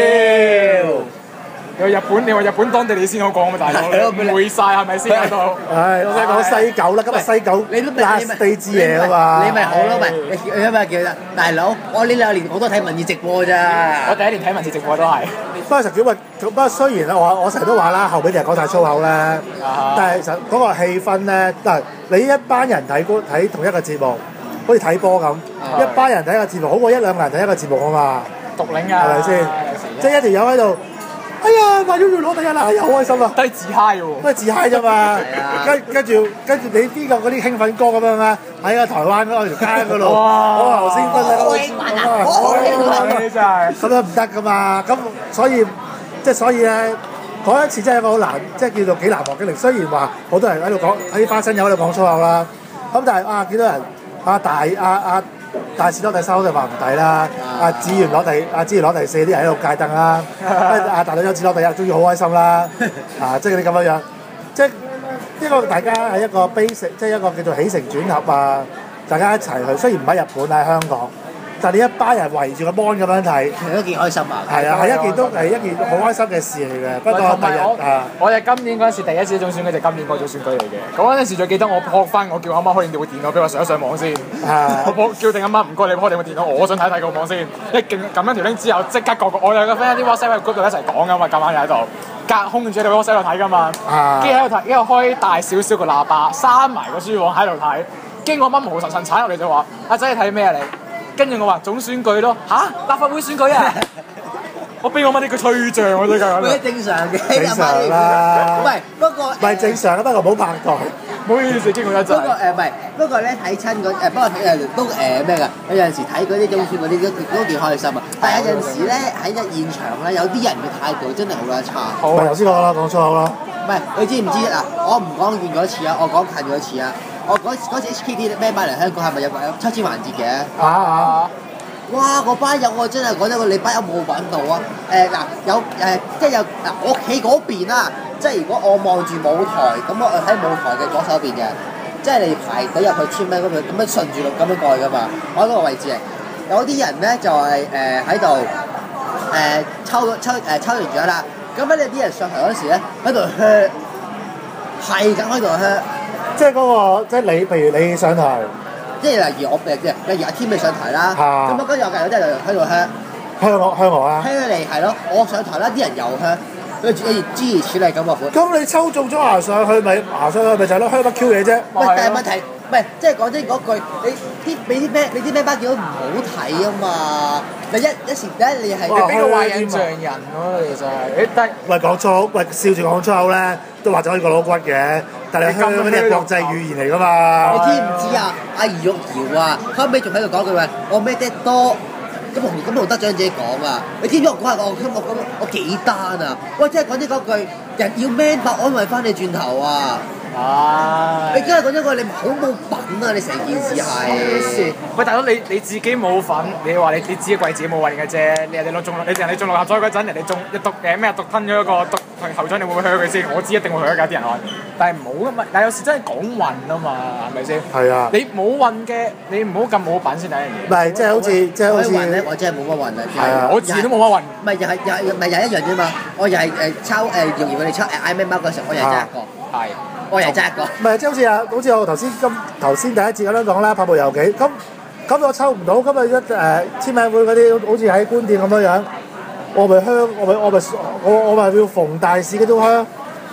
有日本，你話日本當地你先好講嘛，大佬，你會晒係咪先喺度？ 係，我想講西九啦，今日西九你都 last day 之夜啊嘛。 你咪好咯，咪你咪叫大佬，我呢2年我都睇民意直播咋。 我第一年睇民意直播都係。 不過實際喂，不過雖然我成日都話啦，後邊就係講晒粗口咧，但係其實嗰個氣氛咧，但係你一班人睇同一個節目，好似睇波咁，一班人睇一個節目好過1-2個人睇一個節目啊嘛。 獨領啊， 係咪先？即係一條友喺度。哎呀，話要攞第一啦，哎呀好開心啊！ 都係自嗨喎， 都係自嗨啫嘛。跟住你邊個嗰啲興奮歌咁樣啊？喺個台灣嗰條街嗰度，我頭先分啦， 真係咁樣唔得噶嘛。咁所以咧，嗰一次真係一個好難，即係叫做幾難忘經歷。雖然話好多人喺度講，喺啲花生友喺度講粗口啦，咁但係見到人大士攞第3就話唔抵啦，子源攞第4啲人喺度戒燈啦，大女優子攞第1，終於好開心啦，即係嗰啲咁樣，即係一個大家係一個 basic， 即係一個叫做起承轉合啊，大家一齊去，雖然唔喺日本喺香港。但係你一班人圍住個 mon 咁樣睇， 其實都幾開心啊！ 係啊，係一件好開心嘅事嚟嘅。不過第日我哋今年嗰陣時第一次總選舉就今年嗰組選舉嚟嘅。嗰陣時最記得我撲翻，我叫阿媽開定部電腦俾我上網先。我叫定阿媽唔該你開定部電腦，我想睇個網先。一撳緊條 link 之後，即刻我有個 friend 啲 WhatsApp 喺 group 度一齊講噶嘛，今晚又喺度隔空住喺度 WhatsApp 度睇噶嘛。跟住喺度睇，因為開大少少個喇叭，閂埋個書網喺度睇。經過我媽無神神踩入嚟就話：阿仔你睇咩啊你？跟住我話總選舉咯，嚇立法會選舉啊！我俾我媽呢句吹脹我真係。 佢正常嘅， 正常啦。 唔係不過唔係正常嘅，不過唔好拍台。 唔好意思，經過一陣。 不過咧睇親嗰不過睇都咩㗎？有陣時睇嗰啲總選嗰啲都幾開心啊！但係有陣時咧喺現場咧，有啲人嘅態度真係好撚差。 好，頭先講啦，講粗口啦。 唔係你知唔知嗱？我唔講遠嗰次啊，我講近嗰次啊。我嗰次 HKT 咩買嚟香港係咪有抽籤環節嘅？哇！嗰班友我真係覺得個禮拜有冇揾到啊？有即係有我企嗰邊啦。即係如果我望住舞台，咁我喺舞台嘅左手邊嘅，即係你排隊入去簽名嗰度，咁樣順住路咁樣過去㗎嘛。我喺嗰個位置嚟，有啲人咧就係喺度抽完獎啦。咁咧啲人上台嗰時咧喺度靴，係咁喺度靴。 即係嗰個，即係你，譬如你上台， 即係例如阿添你上台啦，咁跟住我隔離有啲人喺度香我啦， 香你係咯，我上台啦，啲人又香，佢諸如此類咁嘅款。 咁你抽中咗爬上去咪就係咯，香乜 Q 嘢啫？ 喂，但係問題唔係，即係講真嗰句，你啲咩巴叫都唔好睇啊嘛！你一時咧，你係你俾個壞印象人咯，其實係但係喂講粗口，喂笑住講粗口咧，都話咗可以過老骨嘅。但係香嗰啲係國際語言嚟㗎嘛？ 你知唔知啊？阿余玉瑤啊，後尾仲喺度講句話，我咩得多，咁同得獎自己講啊！你知唔知我講下我幾單啊？喂，即係講啲嗰句，人要 man 法安慰翻你轉頭啊！你真係講咗個你好冇品啊！你成件事係喂，大佬你自己冇份，你話你自己貴自己冇運嘅啫。你人哋中六合彩嗰陣，人哋中一獨獨吞咗一個頭獎，你會唔會向佢先？我知一定會向㗎啲人話，但係唔好㗎嘛。但係有時真係講運啊嘛，係咪先？係啊。你冇運嘅，你唔好咁冇品先第一樣嘢。唔係，即係好似運咧，我真係冇乜運啊！ 係啊，我自己都冇乜運。 唔係又係一樣啫嘛。我又係抄容易佢哋抄 I M M 嗰時候，我又係爭一個。係。我又係爭一個。 唔係，即係好似我頭先第一節咁樣講啦，拍部遊記咁我抽唔到，今日簽名會嗰啲好似喺官店咁樣，我咪要逢大使嗰種香。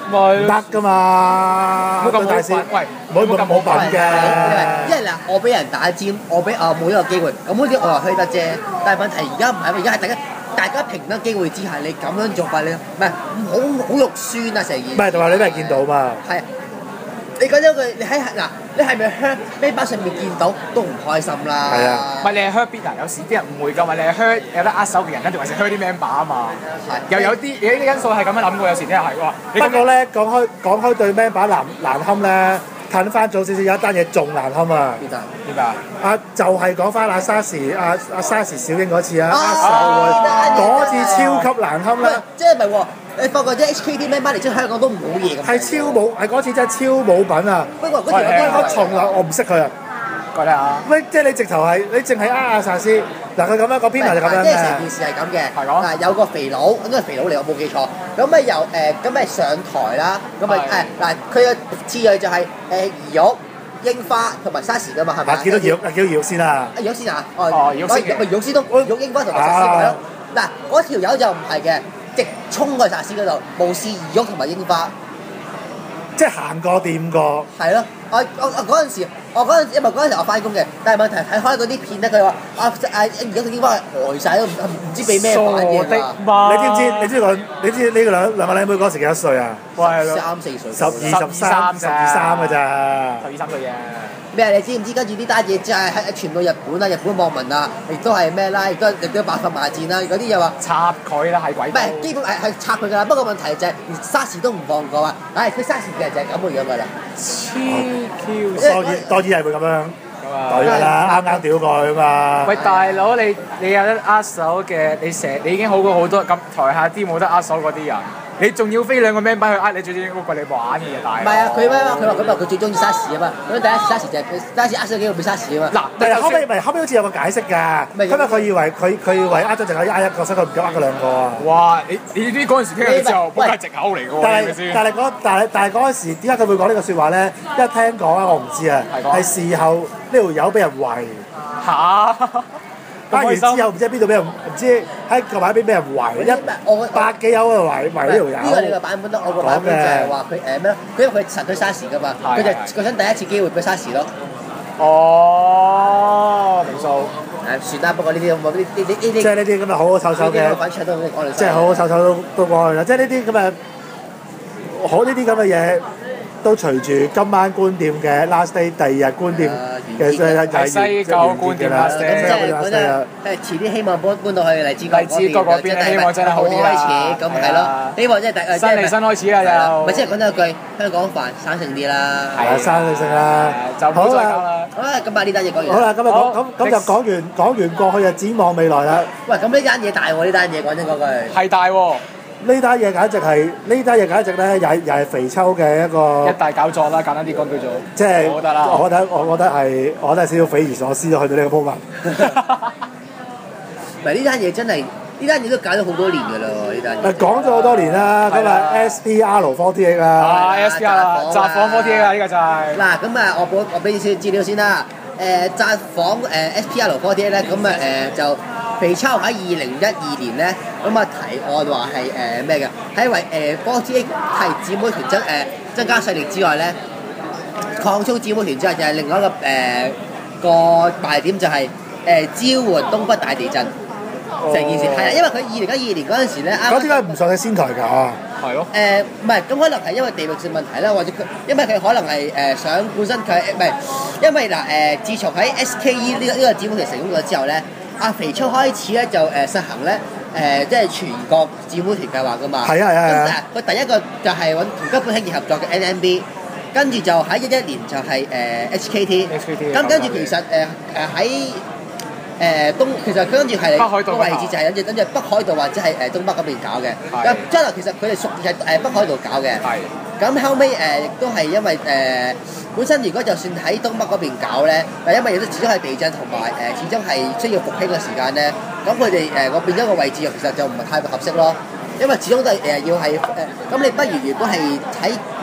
唔得㗎嘛， 冇咁大師， 喂， 冇品嘅。 因為嗱，我俾人打尖，我冇呢個機會，咁嗰啲我又可以得啫。但係問題而家唔係，而家係大家平等機會之下，你咁樣做法，你唔係好肉酸啊成件。 唔係，同埋你都係見到嘛。 係啊，你講咗句，你喺嗱，你係咪喺咩巴上面見到都唔開心啦？ 係啊， 唔係你係 hurt 邊人？有時啲人誤會㗎嘛，你係 hurt 有得握手嘅人，跟住還是 hurt 啲 member 啊嘛。又有啲因素係咁樣諗過，有時啲人係喎。 不過咧，講開對 member 難堪咧，褪翻早少少有一單嘢仲難堪啊！ 點解？ 就係講翻阿沙士沙士小英嗰次啊， 啊嗰次超級難堪啦！ 即係唔係喎？你發覺啲 HKT member 嚟出香港都冇嘢咁。 係超冇，係嗰次真係超冇品啊！ 不過嗰條我從來我唔識佢啊！ 覺得啊？ 喂，即係你直頭係你淨係阿薩斯嗱，佢咁樣個編排就咁樣即係成件事係咁嘅。 係講嗱，有個肥佬，應該係肥佬嚟，我冇記錯。咁咪由咁咪上台啦。咁咪嗱，佢嘅次序就係兒玉、櫻花同埋沙士噶嘛，係咪？ 幾多兒玉先啊？ 兒玉先啊？ 兒玉先嘅。 咪兒玉先都兒玉櫻花同埋沙士咪咯。嗱，嗰條友就唔係嘅，直衝過沙士嗰度，無視兒玉同埋櫻花。 即係行過掂過。 係咯，我嗰陣時，因為嗰陣時我翻工嘅，但係問題睇開嗰啲片咧，佢話而家佢應該係呆晒都唔知俾咩反應啊！ 你知唔知呢兩個靚妹嗰時幾多歲啊 ？3、4歲。 12、13㗎咋 ？12、13歲嘅。 咩？你知唔知跟住呢單嘢即係傳到日本啊？日本網民啊，亦都係咩啦？亦都爆發罵戰啦！嗰啲又話插佢啦，係鬼。 唔係，基本係插佢㗎啦。不過問題就係連沙士都唔放過啊！佢沙士其實就係咁嘅樣㗎啦。 當然係會咁樣。對㗎啦，啱屌過去啊嘛！ 喂，大佬，你有得握手嘅，你已經好過好多咁台下啲冇得握手嗰啲人，你仲要飛兩個 member 去你，最應該過你玩嘅大佬。 唔係啊，佢話佢最中意沙士啊嘛，咁第一次沙士就係沙士握手機會俾沙士啊嘛。 嗱，後尾好似有個解釋㗎，今日佢以為握咗淨係握一個，所以佢唔敢握嗰兩個啊。 哇！你呢啲嗰陣時聽嘅時候，係藉口嚟㗎喎，係咪先？ 但係嗰陣時點解佢會講呢個説話咧？因為聽講啊，我唔知啊，係事後呢條友俾人圍嚇。 打完之後唔知喺邊度俾人，唔知喺個位俾人圍百幾友啊圍呢條友。 呢個你個版本我個版本就係話佢咩？佢因為佢神推沙士㗎嘛，佢想第一次機會俾沙士咯。 哦，明數。 算啦，不過呢啲咁即係呢啲咁嘅好好醜醜嘅，即係好好醜醜都過去啦。即係呢啲咁嘅好呢啲咁嘅嘢。都隨住今晚觀店嘅 last day 第二日觀店嘅係西九觀店 last day， 遲啲希望搬到去荔枝角嗰邊，希望真係好啲啦。 咁係咯，希望即係新嚟新開始啦又。 咪即係講多句，香港飯生性啲啦。 係啊，生性啦。 就好啦。 好啦，咁啊呢單嘢講完。 好啦，咁就講完過去就展望未來啦。 喂，咁呢單嘢大喎，呢單嘢講真嗰句。 係大喎。 呢單嘢簡直咧，又係肥秋嘅一個一大搞作啦，簡單啲講叫做。 即係我覺得啦。 我覺得係少少匪夷所思咯，去到呢個 moment。 唔係呢單嘢真係，呢單嘢都搞咗好多年㗎啦喎，呢單嘢。 講咗好多年啦，咁啊 SPR48啦。 SPR 啦，札幌48啊，呢個就係。 嗱，咁啊，我俾啲資料先啦。札幌SPR48咧，咁啊就。肥秋喺2012年咧，咁啊提案話係咩嘅？喺為48係姊妹團增加勢力之外咧，擴充姊妹團之外，就係另外一個個賣點就係支援東北大地震成件事。係啊，因為佢2012年嗰陣時咧， 咁點解唔上去仙台㗎？ 係咯。 唔係，咁可能係因為地域性問題啦，或者因為佢可能係想本身佢唔係，因為嗱自從喺 SKE 呢個姊妹團成功咗之後咧。阿肥秋開始咧就實行咧即係全國姊妹團計劃噶嘛。 係啊。 佢第一個就係揾同吉本興業合作嘅 NMB， 跟住就喺11年就係HKT。咁跟住其實喺其實佢跟住係個位置就係等住北海道或者係東北嗰邊搞嘅。咁即係其實佢哋屬於係北海道搞嘅。係。咁後尾亦都係因為本身如果就算喺東北嗰邊搞咧，因為亦都始終係地震同埋始終係需要復興嘅時間咧，咁佢哋變咗個位置其實就唔係太合適咯，因為始終都係要係咁你不如如果係喺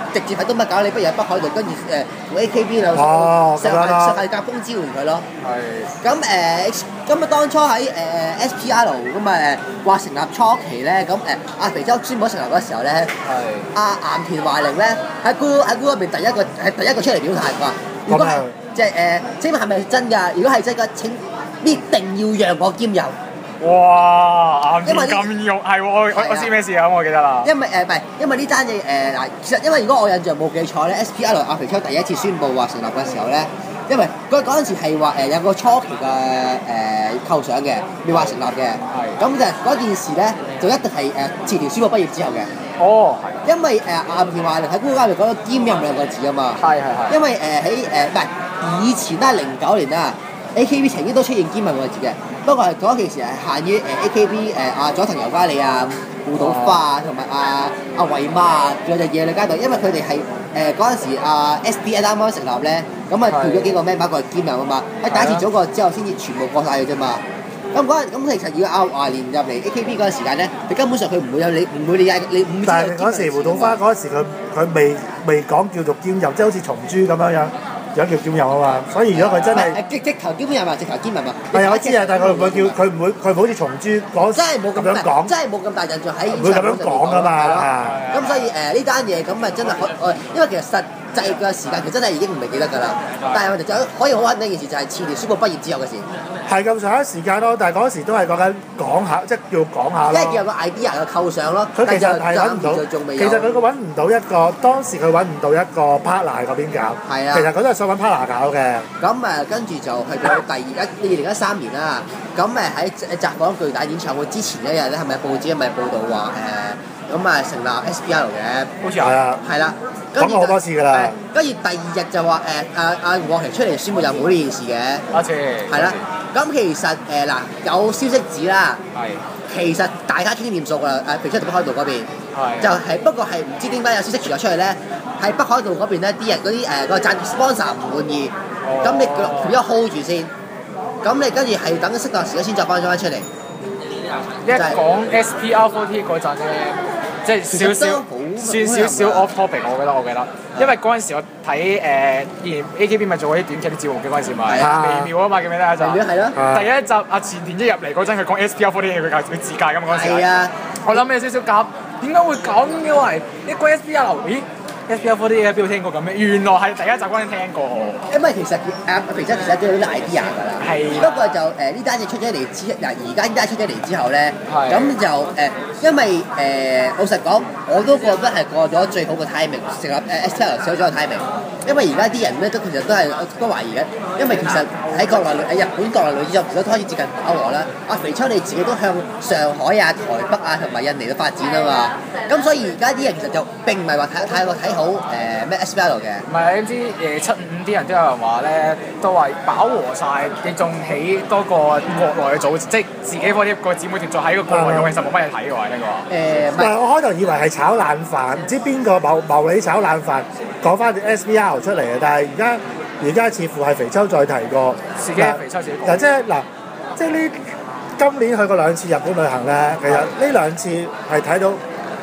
直接喺東北搞，你不如喺北海道跟住同 AKB 兩上下夾風支援佢咯。係。咁當初喺SPR 咁話成立初期咧，咁阿肥洲宣布成立嗰時候咧，阿岩田懷玲咧喺 Google 嗰邊第一個出嚟表態話，如果係即係請問係咪真㗎？如果係真嘅，請必定要讓我兼任。 哇！岩田咁肉係喎，我知咩事啊？我記得啦。 因為唔係，因為呢單嘢嗱，其實因為如果我印象冇記錯咧 ，SPR 阿肥秋第一次宣布話成立嘅時候咧，因為嗰陣時係話有個初期嘅構想嘅，未話成立嘅。係。咁就嗰件事咧，就一定係遲條宣布畢業之後嘅。哦，係。因為岩田懷玲喺 Google 嗰度講咗兼任兩個字啊嘛。係。因為喺唔係以前啦，09年啦 ，AKB 曾經都出現兼任兩個字嘅。不過係嗰件事係限於AKB 佐藤由嘉里啊、胡島花啊同埋阿惠媽啊，仲有隻野女街道，因為佢哋係嗰陣時SBA 啱啱成立咧，咁調咗幾個 member 一個係兼任啊嘛，喺第一次組過之後先至全部過晒嘅啫嘛。咁其實如果阿華連入嚟 AKB 嗰陣時間咧，佢根本上佢唔會有你唔會理解你唔知。但係嗰時胡島花嗰時佢未講叫做兼任，即係好似松珠咁樣。有叫兼任啊嘛，所以如果佢真係直頭兼任啊，直頭兼任啊。係啊，我知啊，但係佢唔會叫佢唔會好似松珠講真係冇咁樣講，真係冇咁大印象喺。唔會咁樣講噶嘛。咁所以呢單嘢咁啊真係因為其實實際嘅時間其實真係已經唔係記得㗎啦。但係我哋就可以好肯定一件事就係遲年宣布畢業之後嘅事。係咁上一時間咯，但係嗰時都係講緊講下，即係叫講下咯。即係叫個 idea 嘅構想咯。佢其實係揾唔到，其實佢揾唔到一個，當時佢揾唔到一個 partner 嗰邊搞。係啊。其實佢都係想揾 partner 搞嘅。咁跟住就去到2013年啦。咁喺札幌巨大演唱會之前一日咧，係咪報紙咪報道話成立 SPR 嘅？好似係啊。係啦。講過好多次㗎啦。跟住第二日就話胡國旗出嚟宣布就冇呢件事嘅。多謝。係啦。咁其實有消息指啦，其實大家傾掂數㗎啦，譬如出北海道嗰邊，就係不過係唔知點解有消息傳咗出去咧，喺北海道嗰邊咧啲人嗰啲個贊 sponsor 唔滿意，咁你佢一 hold 住先，咁你跟住係等適當時間先再翻出嚟。一講 SPR48嗰陣咧，即係少少 off topic，我記得，因為嗰陣時我睇以前 AKB 咪做嗰啲短劇啲節目嘅嗰陣時咪微妙啊嘛，記唔記得啊？就第一集阿前田一入嚟嗰陣，佢講 SPR48佢自介咁嗰陣時。係啊，我諗有少少夾，點解會咁嘅？為一個 SPR 咦？SPR48喺邊度聽過咁嘅？原來係第一集嗰陣聽過。因為其實肥仔其實都有啲 idea 㗎啦。係。不過就呢單嘢出咗嚟而家呢單出咗嚟之後咧，咁就因為老實講，我都覺得係過咗最好嘅 timing，成立SPR 少咗個 timing。因為而家啲人咧其實都懷疑嘅，因為其實喺日本國內女子都開始接近飽和啦。阿肥秋你自己都向上海啊、台北啊同埋印尼都發展啊嘛。咁所以而家啲人其實就並唔係話太過睇好咩 SPR 嘅。唔係你知75啲人都有人話咧，都話飽和晒，你仲起多個國內嘅組織，即係自己嗰啲個姊妹團再喺個國內用，其實冇乜嘢睇嘅喎呢個。但係我開頭以為係炒冷飯，唔知邊個謀你炒冷飯講翻啲 SPR 出嚟嘅，但係而家似乎係肥秋再提過。自己肥秋自己講。嗱即係呢今年去過2次日本旅行咧，其實呢2次係睇到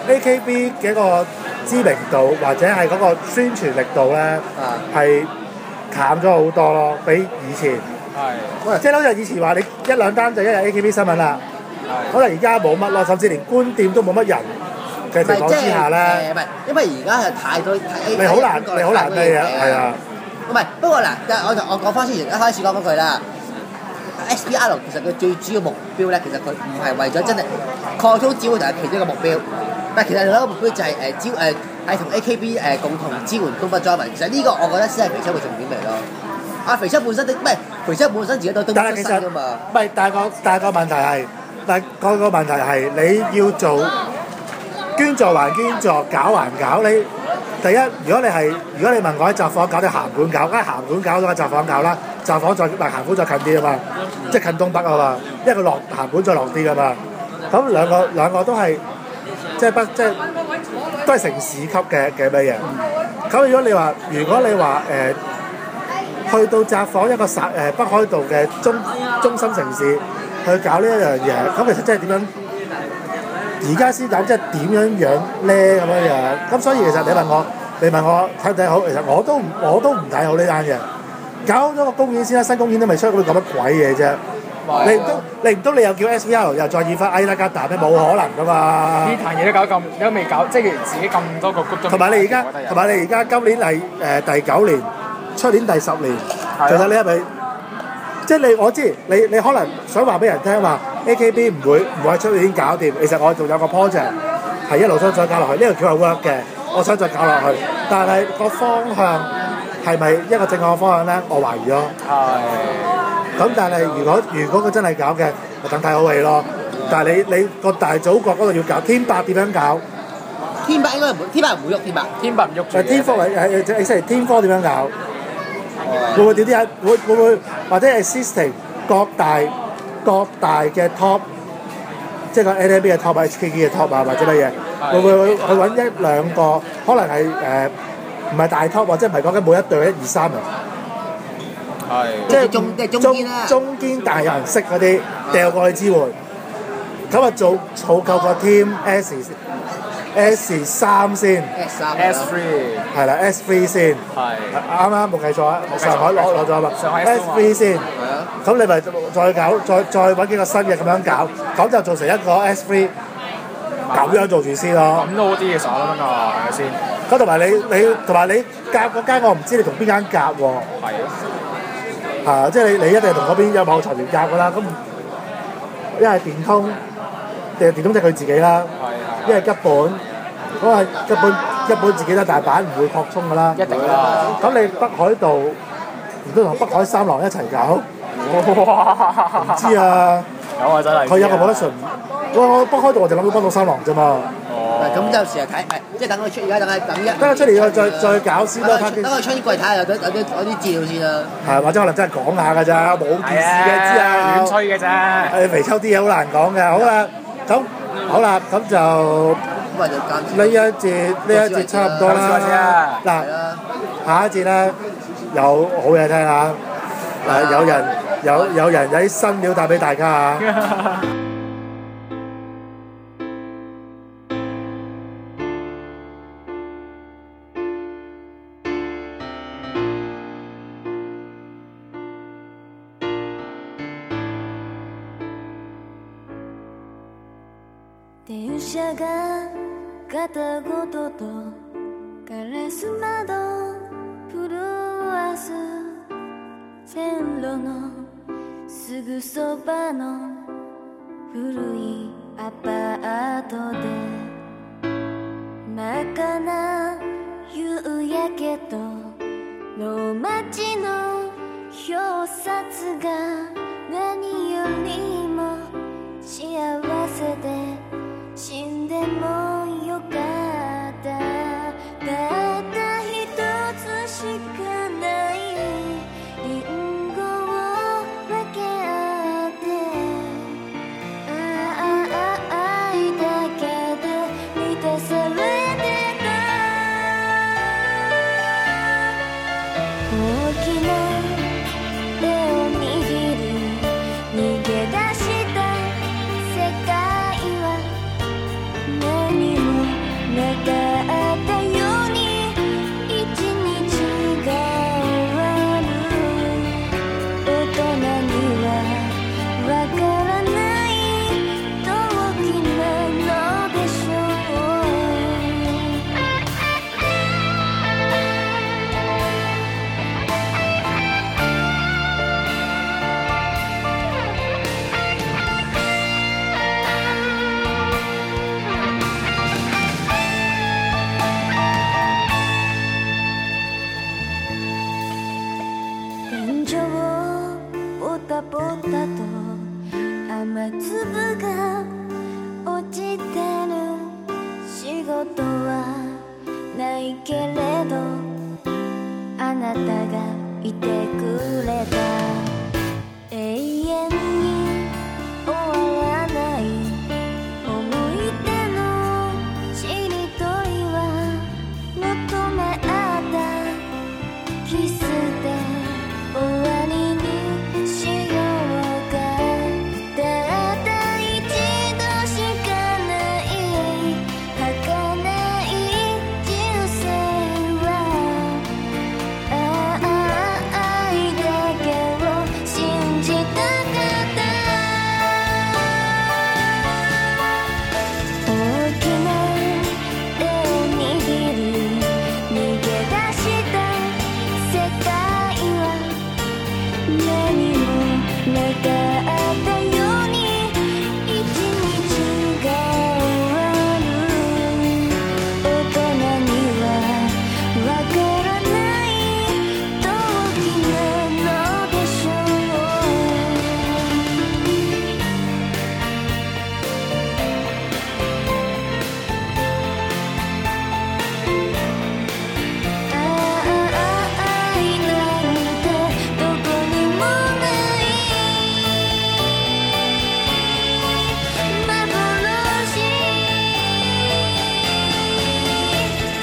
AKB 嘅一個知名度或者係嗰個宣傳力度咧係淡咗好多咯，比以前。係。即係好似以前話你1、2單就一日 AKB 新聞啦，可能而家冇乜咯，甚至連官店都冇乜人嘅情況之下咧。唔係，因為而家係太多你好難嘅，係啊。唔係，不過嗱，我講翻先，一開始講嗰句啦。SPR 其實佢最主要目標咧，其實佢唔係為咗真係擴充支援，就係其中一個目標。但係其實另一個目標就係係同 AKB 共同支援東北 join。其實呢個我覺得先係肥秋嘅重點嚟咯。阿肥秋本身肥秋本身自己都東北出身㗎嘛。唔係，但係個問題係，你要做捐助還捐助，搞還搞。你第一，如果你問我喺札幌搞定鹹館搞，梗係鹹館搞咗喺札幌搞啦。札幌再鹹館再近啲啊嘛，即係近東北啊嘛，因為佢落鹹館再落啲㗎嘛。咁兩個都係即係都係城市級嘅乜嘢。咁如果你話去到札幌一個北海道嘅中心城市去搞呢一樣嘢，咁其實即係點樣？而家先搞即係點樣咧咁樣樣。咁所以其實你問我你問我睇唔睇好，其實我都唔睇好呢單嘢。搞咗個公園先啦，新公園都未出，會講乜鬼嘢啫？你唔通你又叫 SVR 又再演翻 Ida Garda 咩？冇可能噶嘛！ 呢壇嘢都搞咁，都未搞，即係自己咁多個 group 都。 同埋你而家今年係第9年，出年第10年，其實你係咪？即係我知你可能想話俾人聽話 AKB 唔會出年搞掂，其實我仲有個 project 係一路想再搞落去，呢個叫係 work 嘅，我想再搞落去，但係個方向係咪一個正確嘅方向咧？我懷疑咯。咁但係如果佢真係搞嘅，就等睇好戲咯。但係你個大祖國嗰度要搞，天8點樣搞？ 天8應該天8唔會喐，天8 唔喐住。 天科天科點樣搞？會唔會調啲人？會唔會或者係 existing 各大嘅 top， 即係個 NMB 嘅 top 啊、HKG 嘅 top 啊，或者乜嘢？會唔會去揾1、2個？可能係唔係大 top，或者唔係講緊每一隊1、2、3人。即係中堅大有人識嗰啲掉過去支援，咁啊儲夠個 team S3 先 S3 係啦 S3 先啱冇計錯啊！上海攞咗嘛 S3 先，咁你咪再搞再揾幾個新嘅咁樣搞，咁就做成一個 S3 咁樣做住先咯。 咁都好啲嘅，爽啦嘛，係咪先？ 咁同埋你夾嗰間，我唔知你同邊間夾喎。即係你一定係同嗰邊有某財團夾㗎啦。咁一係電通，定係電通即係佢自己啦。一係吉本，嗰個係吉本自己啦，大阪唔會擴充㗎啦。 一定啦。 咁你北海道唔通同北海三郎一齊搞？唔知啊。 有啊，真係。 佢有個 production，我北海道我就諗到北島三郎啫嘛。 咁就時日睇，即係等佢出，而家等佢出嚟再搞先啦。 等佢出啲櫃睇下，有啲資料先啦。 係或者可能真係講下㗎咋，冇件事嘅知啊。 亂吹嘅咋。 肥秋啲嘢好難講嘅。好啦，咁就呢一節差唔多啦。嗱，下一節咧有好嘢聽下。有人有啲新料帶俾大家啊！ 電車が片言とガラス窓震わす線路のすぐそばの古いアパートで真っ赤な夕焼けとローマ字の表札が何よりも幸せで死んでもよかったたった一つしかないリンゴを分け合って愛だけで満たされてた大きな手を握り逃げ出した世界何もなかったように一日が終わる大人にはわからない動機なのでしょう天井をポタポタと雨粒が落ちてる仕事はないけれどあなたがいてくれた永遠に終わらない思い出のしりとりは求め合ったキスで終わりにしようかたった一度しかない儚い人生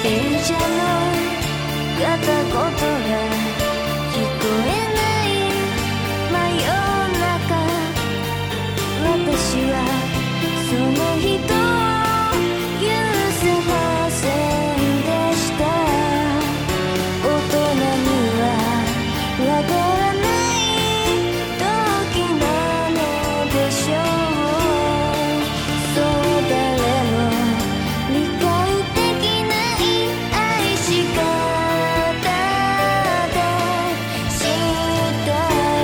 電車の片言が聞こえない真夜中私はその人を許せませんでした大人にはわからない時なのでしょうそう誰も理解できない愛し方でした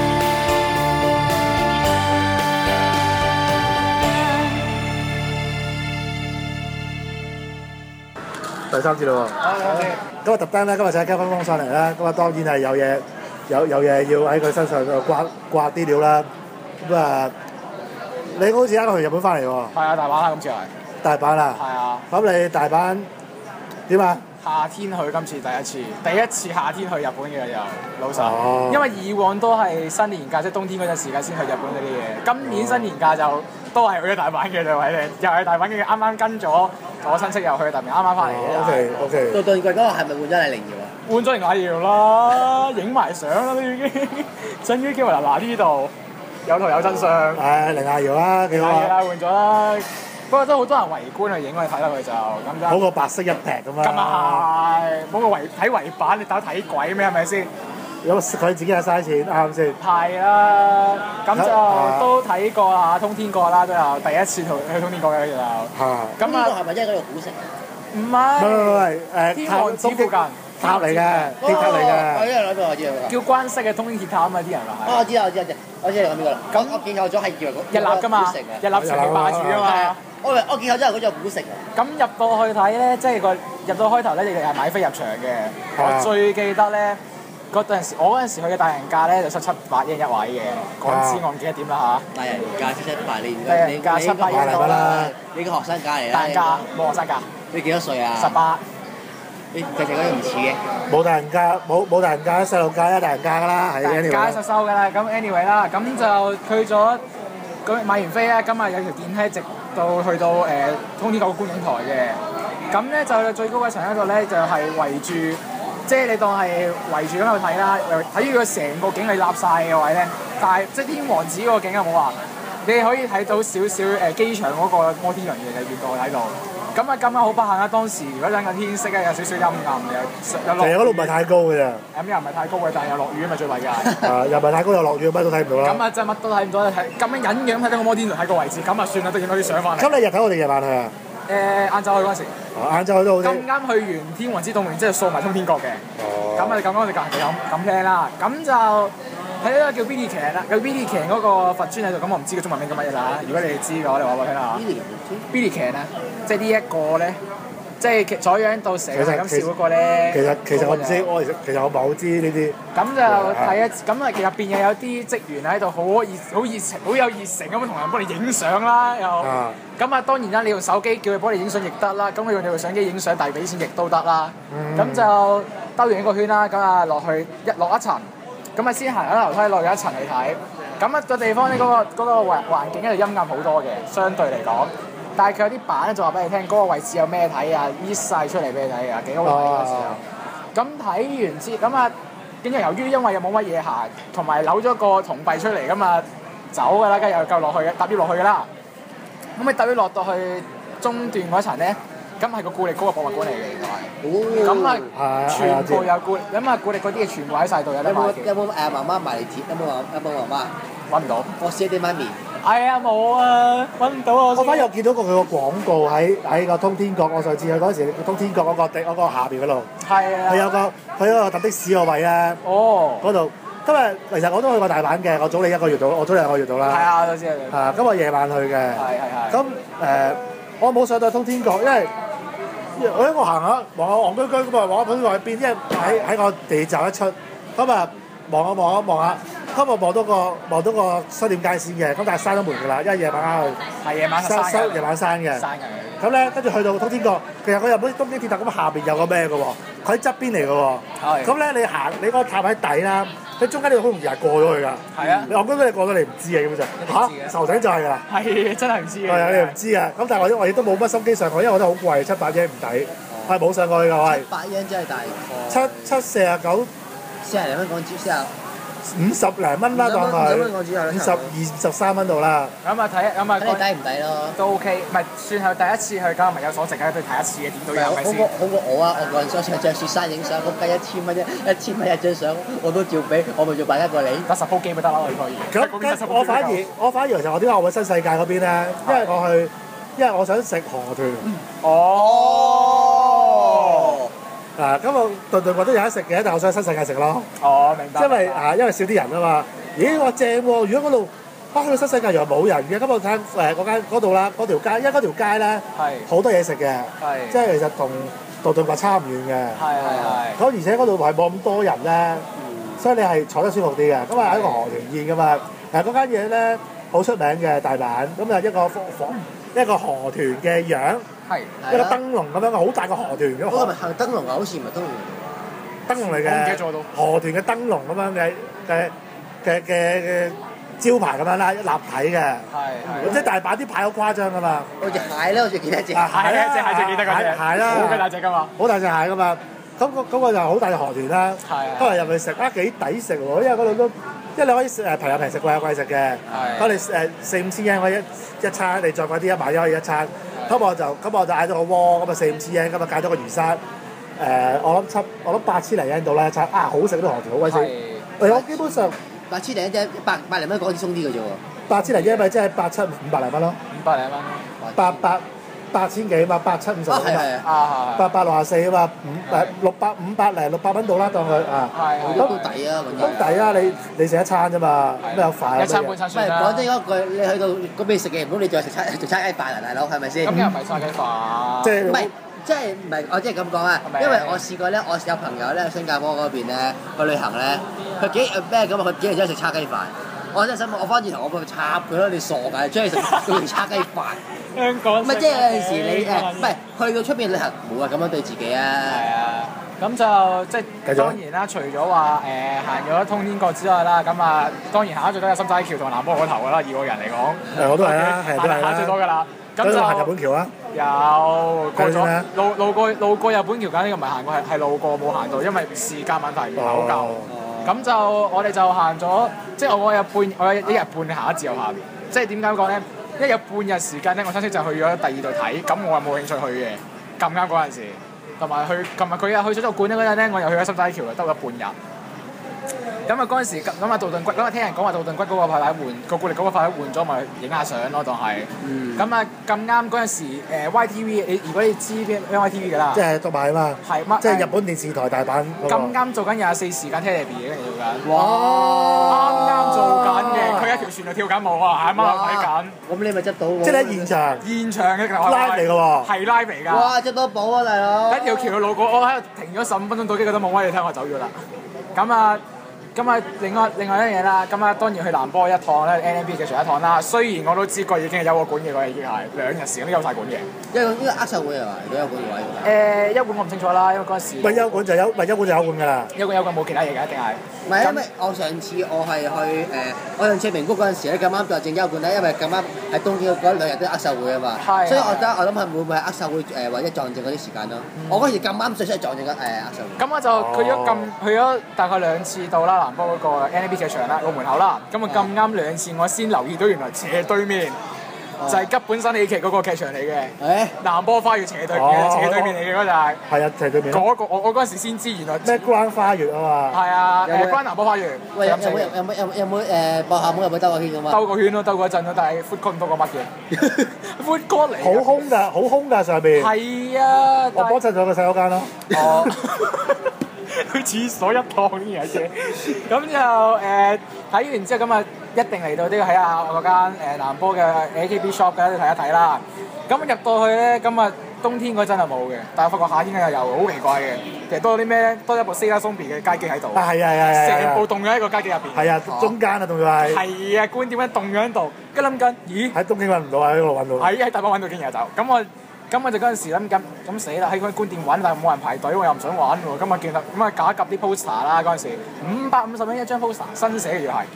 第三節嘞喎。咁啊特登咧，今日請嘉賓風上嚟啦，咁啊當然係有嘢要喺佢身上度刮啲料啦。咁啊，你好似啱啱去日本翻嚟喎？ 係啊，大阪啦，今次係。 大阪啦。 係啊。 咁你大阪點啊？ 夏天去今次第一次夏天去日本嘅又老實， 哦因為以往都係新年假即係冬天嗰陣時間先去日本嗰啲嘢，今年新年假就都係去咗大阪嘅兩位咧，又係大阪嘅，啱啱跟咗我親戚又去大阪，啱啱翻嚟嘅。 OK。 到季嗰個係咪換咗係凌瑤啊？ 換咗凌雅瑤啦，影埋相啦都已經，終於叫我嗱呢度有圖有真相。 誒，凌亞瑤啦，幾好係啦， 啊！ 換咗啦。不過都好多人圍觀去影，我哋睇到佢就咁就。 好過白色一劈咁咁啊！ 啊係，冇個睇圍版，你打睇鬼咩？係咪先？ 有佢自己係嘥錢啱先。 係啦，咁就都睇過啦，通天閣啦都有，第一次去通天閣嘅佢就。 嚇！ 咁呢個係咪真係嗰個古城？ 唔唔係， 係天王寺附近塔嚟嘅，鐵塔嚟嘅。 我呢個諗到我知啦。 叫關西嘅通天鐵塔啊嘛，啲人話係。 我知啦，我知你講邊個啦。咁我見後咗係以為日立㗎嘛，日立長期霸住㗎嘛。 我見後咗係嗰座古城啊。 咁入到去睇咧，即係入到開頭咧，你哋係買飛入場嘅。我最記得咧，我嗰陣時去嘅大人價咧就700yen一位嘅，港紙我唔記得點啦大人價700，你大人價700 你到啦，你個學生價嚟嚇。 啦。 大人價冇學生價， 你幾多歲啊 18。 你直情嗰啲唔似嘅。 冇大人價，冇大人價，細路價啦，大人價㗎啦，係大人 anyway 價實收㗎啦。咁 anyway 啦，咁就去咗買完飛咧，今日有條電梯直到去到通天閣個觀景台嘅。咁咧就最高嘅層嗰度咧就係圍住，即係你當係圍住咁喺度睇啦，睇住佢成個景你立晒嘅位咧。但係即係天王寺嗰個景有冇話？你可以睇到少少機場嗰個摩天輪嘅你見到喺度。咁啊咁啱好不幸啦！當時如果陣個天色咧有少少陰暗嘅，有落雨。 其實嗰度唔係太高嘅咋。 咁又唔係太高嘅，但係有落雨啊嘛，最弊㗎。 又唔係太高又落雨，乜都睇唔到啦。 咁啊，真係乜都睇唔到，睇咁樣隱約睇到個摩天輪喺個位置，咁啊算啦，都影到啲相翻嚟。 咁你日睇我哋夜晚去啊？ 晏晝去嗰陣時， 晏晝去都好啲。 咁啱去完天王寺動完之後掃埋通天閣嘅。咁啊，咁啱我哋隔離咁聽啦，咁就睇到叫 Billy Can 啦，有 Billy Can 嗰個佛尊喺度，咁我唔知個中文名叫乜嘢啦。如果你哋知嘅話，你話我聽下。Billy Can 啊，即係呢一個咧，即係左樣到成日係咁笑嗰個咧。 其實我唔知，其實我唔係好知呢啲。 咁就睇一，咁啊入邊又有啲職員喺度好熱情，好有熱誠咁樣同人幫你影相啦，又。咁啊當然啦，你用手機叫佢幫你影相亦得啦，咁你用你部相機影相，但係俾錢亦都得啦。咁就兜完一個圈啦，咁啊落一層，咁啊先行咗樓梯落咗一層去睇。咁啊個地方咧嗰個環境咧就陰暗好多嘅，相對嚟講。但係佢有啲板咧就話俾你聽，嗰個位置有咩睇啊，list 晒出嚟俾你睇啊，幾好睇嗰時候。咁睇完之咁啊，跟住由於因為又冇乜嘢行，同埋扭咗個銅幣出嚟咁啊走㗎啦，梗係又夠落去嘅，搭 lift 落去㗎啦。咁你搭 lift 落到去中段嗰層咧，咁係個固力高嘅博物館嚟嘅，原來。咁啊，全部有固力，咁啊固力嗰啲嘢全部喺晒度有得買嘅。 有冇媽媽埋嚟貼？有冇媽媽？ 揾唔到。 我寫啲媽咪。 係啊，冇啊，揾唔到啊！ 我反而有見到過佢個廣告喺個通天閣，我上次去嗰陣時，通天閣嗰個下邊嗰度。係啊。佢有個搭的士個位咧。哦。嗰度，今日其實我都去過大阪嘅，我早你1個月到，我早你2個月到啦。係啊，都知啊。 係，今日夜晚去嘅。係。咁我冇上到通天閣，因為我行下望下戇居居咁啊，望下通天閣喺邊，因為喺個地站一出，咁啊望下。今日望到個商店街先嘅，咁但係閂咗門㗎啦，因為夜晚啱去。係夜晚閂夜晚閂嘅。閂嘅。咁咧，跟住去到通天閣，其實佢又好似東京鐵塔咁，下邊有個咩嘅喎？佢喺側邊嚟嘅喎。係。咁咧，你嗰個塔喺底啦，喺中間你好容易係過咗去㗎。係啊。你戇居居你過咗你唔知嘅基本上。嚇！頭頂就係㗎啦。係真係唔知嘅。係啊，你唔知啊。咁但係我亦都冇乜心機上去，因為我覺得好貴，700yen唔抵。 係冇上過去㗎，我係 8英即係大概 749 40零蚊港紙先啊 50零蚊啦，當佢 50蚊港紙有 23蚊度啦。 咁啊睇咁啊睇你抵唔抵咯？ 都 OK，唔係算係第一次去咁，咪有所值嘅，都要睇一次嘅，點都有咪先。 好過我啊！我嗰陣時着雪山影相，嗰雞1000蚊啫，1000蚊一張相，我都照俾，我咪做敗一過你。 得10鋪機咪得咯，你可以。 咁我反而其實我點解我會新世界嗰邊咧？因為我想食河豚。 哦。 咁我頓頓覺得有得食嘅，但係我想去新世界食咯。 哦，明白。 因為少啲人啊嘛。咦，我正喎！如果嗰度去到新世界原來冇人嘅，咁我睇嗰度啦，嗰條街，因為嗰條街咧好多嘢食嘅，即係其實同道頓堀差唔遠嘅。咁而且嗰度係冇咁多人咧，所以你係坐得舒服啲嘅。咁啊喺個河豚宴㗎嘛。嗰間嘢咧好出名嘅大阪，咁啊一個河豚嘅樣。一個燈籠咁樣，好大個河豚咁。 嗰個咪係燈籠啊？好似唔係燈籠嚟嘅。 燈籠嚟嘅。河豚嘅燈籠咁樣嘅招牌咁樣啦，一立體嘅。即係大阪啲牌好誇張㗎嘛。 好似蟹咧，好似幾多隻？ 係啊，隻蟹最記得嗰隻。 蟹啦。 好鬼大隻㗎嘛。 好大隻蟹㗎嘛。咁個就好大隻河豚啦。今日入去食幾抵食喎，因為嗰度都，因為你可以平有平食，貴有貴食嘅。咁你4-5千日圓一餐，你再貴啲1萬日可以一餐。咁我就嗌咗個鍋，咁啊4-5千日圓，咁啊嗌咗個魚生。我諗8000零日圓到啦一餐，好食啲河豚，好鬼死。我基本上 8000零啫，100零蚊港紙鬆啲嘅啫喎。 8000零日圓咪即係500零蚊咯。 500零蚊。 8000幾嘛，850啊，864啊嘛，500零600蚊到啦，當佢都抵啊！ 都抵啊！你食一餐啫嘛，咩有飯？ 一餐半餐算啦。 講真嗰句，你去到嗰邊食嘅，唔通你再食餐雞飯啊，大佬係咪先？ 咁又唔係餐雞飯。 即係唔係？我即係咁講啊，因為我試過咧，我有朋友咧，新加坡嗰邊咧去旅行咧，佢幾日真係食叉雞飯。我真係想問，我翻轉頭我會插佢咯！你傻㗎，中意食嗰條叉雞飯？ 香港。 唔係即係有陣時你唔係去到出邊旅行，冇話咁樣對自己啊。 係啊，咁就即係當然啦，除咗話行咗通天閣之外啦，咁啊當然行得最多有心齋橋同南波嗰頭㗎啦，以個人嚟講。 我都係啦，係都係啦。 行最多㗎啦。咁就行日本橋啊？ 有過咗路過日本橋，梗呢個唔係行過，係路過冇行到，因為時間問題唔係好夠。咁就我哋就行咗，即係我有一日半行一自由行。即係點解講咧？一日半日時間咧，我親戚就去咗第二度睇，咁我又冇興趣去嘅。咁啱嗰陣時，同埋琴日佢又去咗個館嗰陣咧，我又去咗心齋橋，得咗半日。咁啊嗰陣時，咁啊道頓堀，咁啊聽人講話道頓堀嗰個牌換個固力嗰個牌換咗，咪影下相咯，當係。咁啊咁啱嗰陣時，YTV 如果你知邊 YTV 㗎啦，即係讀埋啊嘛。係乜？即係日本電視台大阪。 咁啱做緊24時間 Telebi 嘅做緊。 哇！ 啱做緊嘅，佢一條船度跳緊舞啊，喺啱度睇緊。 咁你咪執到喎。 即係喺現場。 現場嘅 live 嚟㗎喎。 係 live 嚟㗎。 哇！執到寶啊，大佬！ 一條橋嘅路過，我喺度停咗15分鐘到機，覺得冇威，你聽我走咗啦。咁啊，另外一樣嘢啦，咁啊當然去南波一趟咧 ，NMB 嘅上一趟啦。雖然我都知佢已經係休過館嘅，佢已經係2日時間都休晒館嘅。 因為呢個握手會係嘛？如果休館嘅話， 休館我唔清楚啦，因為嗰陣時。 唔係休館就休館㗎啦。 休館冇其他嘢㗎，一定係。 唔係因為我上次我係去我上次名谷嗰陣時咧，咁啱就正休館咧，因為咁啱喺東京嗰2日都握手會啊嘛。所以我諗係會唔會係握手會或者撞正嗰啲時間咯？我嗰時咁啱最出係撞正握手會。 咁我就去咗大概2次到啦，南波嗰個 NMB 劇場啦，個門口啦。咁啊咁啱2次，我先留意到原來斜對面。就係吉本新喜劇嗰個劇場嚟嘅，南波花園斜對面嚟嘅嗰就係。係啊，斜對面。嗰個我嗰陣時先知原來。咩關花園啊嘛？係啊，關南波花園。 喂，有冇播下冇入去兜個圈咁嘛？ 兜個圈咯，兜過一陣咯，但係 food court 唔多過乜嘅。food court 嚟。好空㗎上邊。係啊。我幫襯咗個洗手間咯。哦。去廁所一趟呢樣嘢，咁就睇完之後咁啊，一定嚟到都要睇下嗰間南波嘅 AKB shop 嘅，都睇一睇啦。咁入到去咧，咁啊冬天嗰陣係冇嘅，但係發覺夏天嘅又好奇怪嘅。其實多啲咩咧？多一部 Sega Zombie 嘅街機喺度。係。成部凍咗喺個街機入邊。係啊，中間啊，仲要係。係啊，觀點解凍咗喺度？跟諗緊，咦？喺東京揾唔到，喺嗰度揾到。喺大阪揾到竟然有走，咁我就嗰陣時諗緊，咁死啦！喺嗰啲觀店揾，但係冇人排隊，我又唔想玩喎。咁啊見到，咁啊夾一夾啲 poster 啦，嗰陣時550蚊一張 poster，新寫嘅要係。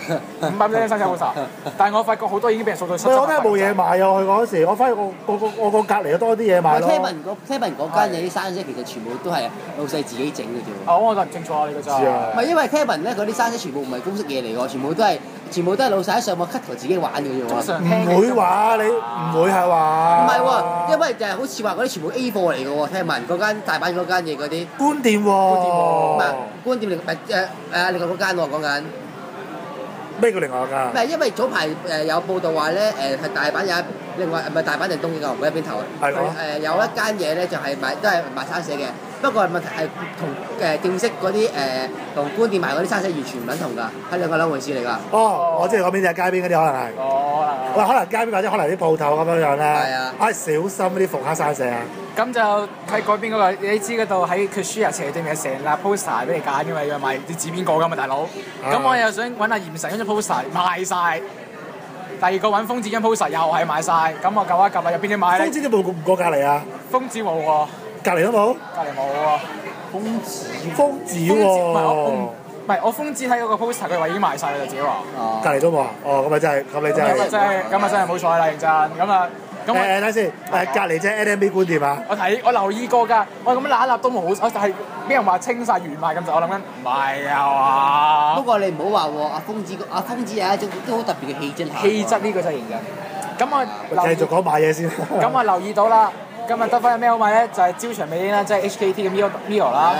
500蚊生仔 poster， 但係我發覺好多已經俾人掃到七七八八。 我真係冇嘢買啊！我去嗰時，我反而我個隔離多啲嘢買咯。 聽聞嗰間嘢啲生仔其實全部都係老細自己整嘅啫喎。 我就唔清楚啊，呢個真係。 唔係因為 Kevin 咧，嗰啲生仔全部唔係公式嘢嚟喎，全部都係老細喺上網 cut 圖自己玩嘅啫喎。 唔會話你唔會係話？ 唔係喎，因為就係好似話嗰啲全部 A 貨嚟嘅喎，聽聞嗰間大阪嗰間嘢嗰啲。 官店喎。 唔係官店另外嗰間喎講緊。 咩叫另外一間？ 唔係因為早排有報道話咧係大阪有一另外唔係大阪定東京啊？唔記得邊頭啊？佢有一間嘢咧就係都係賣生寫嘅，不過問題係同正式嗰啲同官店賣嗰啲生寫完全唔撚同㗎，係兩回事嚟㗎。 哦，我知你講邊隻街邊嗰啲可能係。喂，可能街邊或者可能啲鋪頭咁樣樣咧。 係啊。 小心啲復刻生寫啊！ 咁就喺嗰邊嗰個，你知嗰度喺 Kushia 斜對面成粒 poster 俾你揀㗎嘛，要買你指邊個㗎嘛，大佬。咁我又想揾阿嚴神嗰張 poster 賣晒，第二個揾風子張 poster 又係賣晒，咁我夾一夾啊，入邊啲買咧？ 風子都冇過隔離啊？ 風子冇喎， 隔離都冇？ 隔離冇喎。 風子喎。 唔係我風子睇嗰個 poster，佢話已經賣晒啦，就自己話。 隔離都冇啊？哦，咁咪真係，咁你真係。 咁啊真係冇彩啦，認真。咁啊。 睇先，隔離即係 NMB 官店啊！ 我留意過㗎，我咁揦一揦都冇，我係俾人話清晒完賣咁就，我諗緊唔係啊嘛。 不過你唔好話喎，阿風子有一種都好特別嘅氣質。 氣質呢個真係認真。咁我繼續講買嘢先。 咁我留意到啦。今日得翻有咩好買咧？就係朝長美英啦，即係 HKT 嘅 Mio 啦。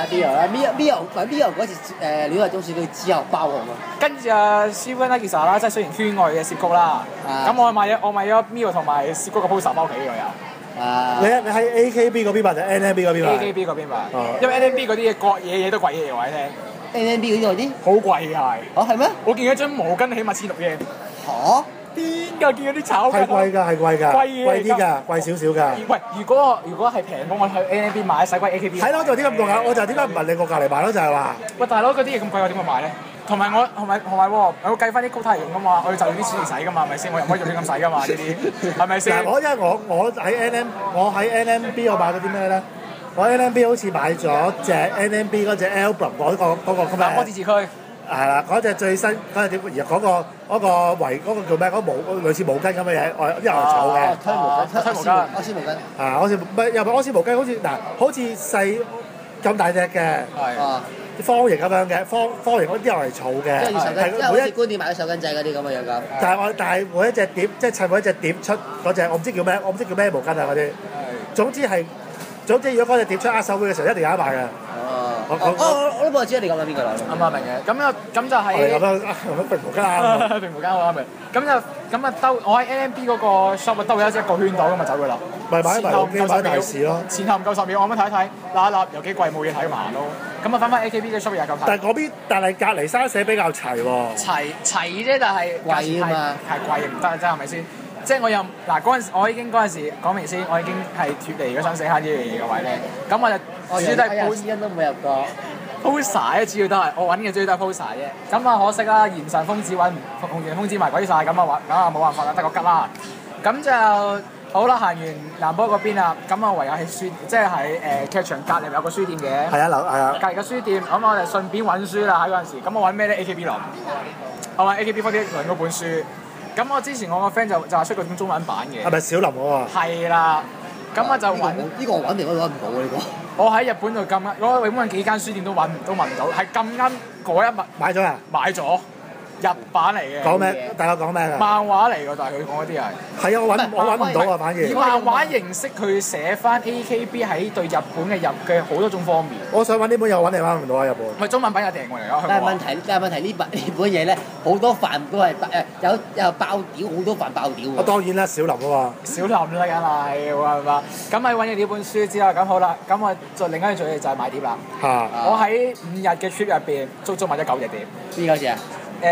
Mio 嗰次戀愛總選舉之後爆紅啊！ 跟住啊 Steven Nagisa 啦，即係雖然圈外嘅涉谷啦。咁我買咗 Mio 同埋涉谷嘅 poster 翻屋企呢個有。你喺 AKB 嗰邊買定 NMB 嗰邊買 ？AKB 嗰邊買。因為 NMB 嗰啲嘢貴嘢都貴嘢嚟話你聽。 NMB 嗰啲好貴㗎係。 係咩？ 我見一張毛巾起碼16嘢。 嚇？ 癲㗎！見嗰啲炒係貴㗎，係貴㗎，貴啲㗎，貴少少㗎。 喂，如果係平過我去 NMB 買，使鬼 AKB。 係咯，我就點解咁講啊？我就點解唔問你個隔離買咯？就係話。 喂，大佬嗰啲嘢咁貴，我點去買咧？同埋喎，我計翻啲 quota 用㗎嘛，我要就用啲錢嚟使㗎嘛，係咪先？我又唔可以亂咁使㗎嘛，呢啲係咪先？ 嗱，因為我喺 NMB 我買咗啲咩咧？我 NMB 好似買咗隻 NMB 嗰隻 album 嗰個咁南波自治區。 係啦，嗰隻最新嗰隻點？而嗰個叫咩？嗰毛類似毛巾咁嘅嘢，我因為我儲嘅。 推毛巾。柯斯毛巾。 柯斯唔係又唔係柯斯毛巾，好似細咁大隻嘅。 係。 方形咁樣嘅，方形嗰啲又係儲嘅。 即係每一官店買咗手巾仔嗰啲咁嘅樣㗎。 但係每一隻碟，即係襯每一隻碟出嗰隻，我唔知叫咩毛巾啊嗰啲。總之如果嗰隻碟出握手會嘅時候，一定有得買嘅。 我都冇知你講緊邊個啦。 啱啊，明嘅。咁就係。 咁樣平毛巾啱。 平毛巾好啱嘅。咁啊我喺 NMB 嗰個 shop 兜咗一個圈度咁就走㗎啦。 咪買大事咯。 前後唔夠10秒，我咁睇一睇，揦一揦有幾貴冇嘢睇咁行咯。咁啊翻AKB 嘅 shop 又夠睇。 但係隔離生寫比較齊喎。 齊啫，但係貴啊嘛。 係貴唔得啊，真係咪先？即係我又嗰陣時講明先，我已經係脫離咗想寫下呢樣嘢嘅位咧。咁我就主要都係 poster 都冇入過。 poster 咧主要都係我揾嘅，主要都係 poster 啫。咁啊可惜啦，嚴神風子揾紅顏風子賣鬼晒，咁啊冇辦法啦，得個吉啦。咁就好啦，行完南波嗰邊啦，咁啊唯有喺即係喺劇場隔離有個書店嘅。 係啊， 隔離個書店，咁我哋順便揾書啦喺嗰陣時。咁我揾咩咧 AKB 輪，我揾 AKB48 輪嗰本書。咁我之前我個 friend 就話出過種中文版嘅。係咪小林嗰個？係啦，咁我就揾呢個我揾嚟我都揾唔到喎呢個。 我喺日本度咁啱，我揾幾間書店都揾唔到，係咁啱嗰一物買咗啊！ 買咗日版嚟嘅。 講咩？大家講咩㗎？ 漫畫嚟㗎，但係佢講嗰啲係。係啊，我揾唔到啊，反而。以漫畫形式去寫翻 AKB 喺對日本嘅好多種方面。 我想揾呢本又揾嚟揾唔到啊，日本。 咪中文版有訂過嚟㗎。 但係問題呢本嘢咧，好多飯都係有爆屌，好多飯爆屌喎。 當然啦，小林啊嘛。 小林啦，梗係係嘛。咁喺揾完呢本書之後，咁好啦，咁我做另一樣做嘢就係買碟啦。我喺5日嘅 trip 入邊，足買咗9隻碟。 邊9隻啊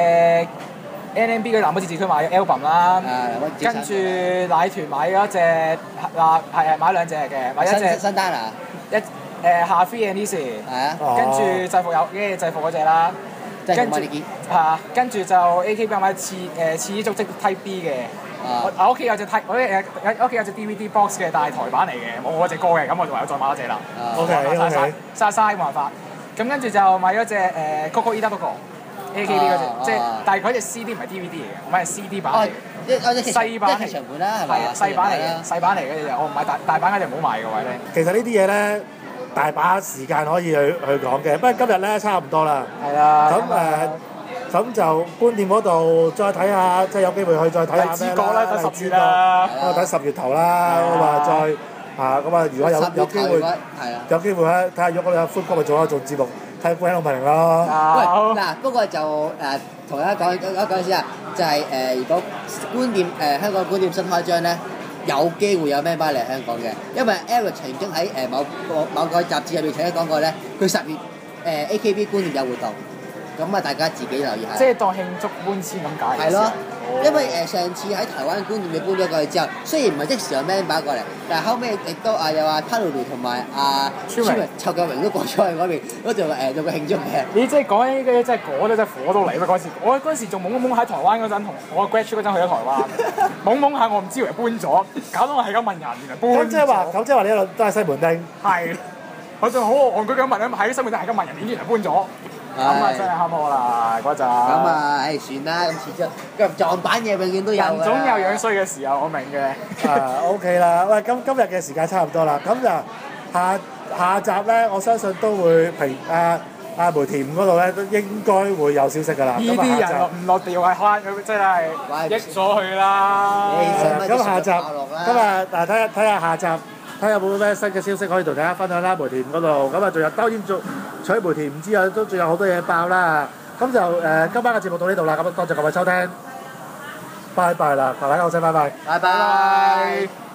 ？NMB 嘅南波自治區買咗 album 啦，跟住奶團買咗一隻係買2隻嘅，買一隻新單啊， 下 Free and Easy，跟住制服有制服嗰隻啦，跟住就 AKB 買次足跡 Type B 嘅，我屋企有隻我屋企有隻 DVD box 嘅，但係台版嚟嘅，冇我隻歌嘅，咁我就唯有再買多隻啦。 OK， 嘥冇辦法。咁跟住就買咗隻Coco Ida Doko。 AKB 嗰隻，即係哦但係佢隻 CD 唔係 DVD 嚟嘅，唔係 CD 版嚟哦嘅。， 細版劇場盤啦，係咪係啊，細版嚟嘅，細版嚟嘅就我唔買大版嗰隻唔好買嘅位咧。 其實呢啲嘢咧，大把時間可以去講嘅。不過今日咧差唔多啦。 係啊。 咁就觀店嗰度再睇下，即係有機會去再睇下荔枝角啦，等10月啦， 啦。 咁啊等10月頭啦，咁啊再咁啊如果有機會， 係啊。 有機會咧睇下如果有歡哥咪做節目，睇下觀眾朋友咯。 喂，嗱，不過就同大家講先啊，就係如果觀店香港觀店新開張咧，有機會有咩巴嚟香港嘅，因為 Eric 曾經喺某個雜誌入面曾經講過咧，佢10月AKB 觀店有活動，咁啊大家自己留意下。 即係當慶祝搬遷咁解。 係咯，因為上次喺台灣觀店嘅搬咗過去之後，雖然唔係即時有 member 過嚟，但係後尾亦都又話 Palulu 同埋超明臭腳榮都過咗去嗰邊，嗰度做個慶祝嘅。 你即係講起呢啲真係火都真係火到嚟啦！嗰時我嗰陣時仲懵懵喺台灣嗰陣，同我 grad trip 嗰陣去咗台灣，懵懵下我唔知以為搬咗，搞到我係咁問人，原來搬咗。 咁即係話你一路都係西門町。 係，我仲好戇居咁問喺西門町係咁問人，點知原來搬咗。咁啊真係坎坷啦嗰陣。咁啊，算啦，咁始終腳撞板嘢永遠都有。 人總有樣衰嘅時候，我明嘅。 OK 啦，喂，咁今日嘅時間差唔多啦，咁就下集咧，我相信都會梅田嗰度咧，都應該會有消息㗎啦。 呢啲人唔落地係慳，真係益咗佢啦。 咁下集，今日睇下下集。睇下有冇咩新嘅消息可以同大家分享啦，梅田嗰度，咁啊仲有當然除咗梅田唔知啊，都仲有好多嘢爆啦。咁就今晚嘅節目到呢度啦，咁多謝各位收聽，拜拜啦，大家好聲，拜拜， 拜拜。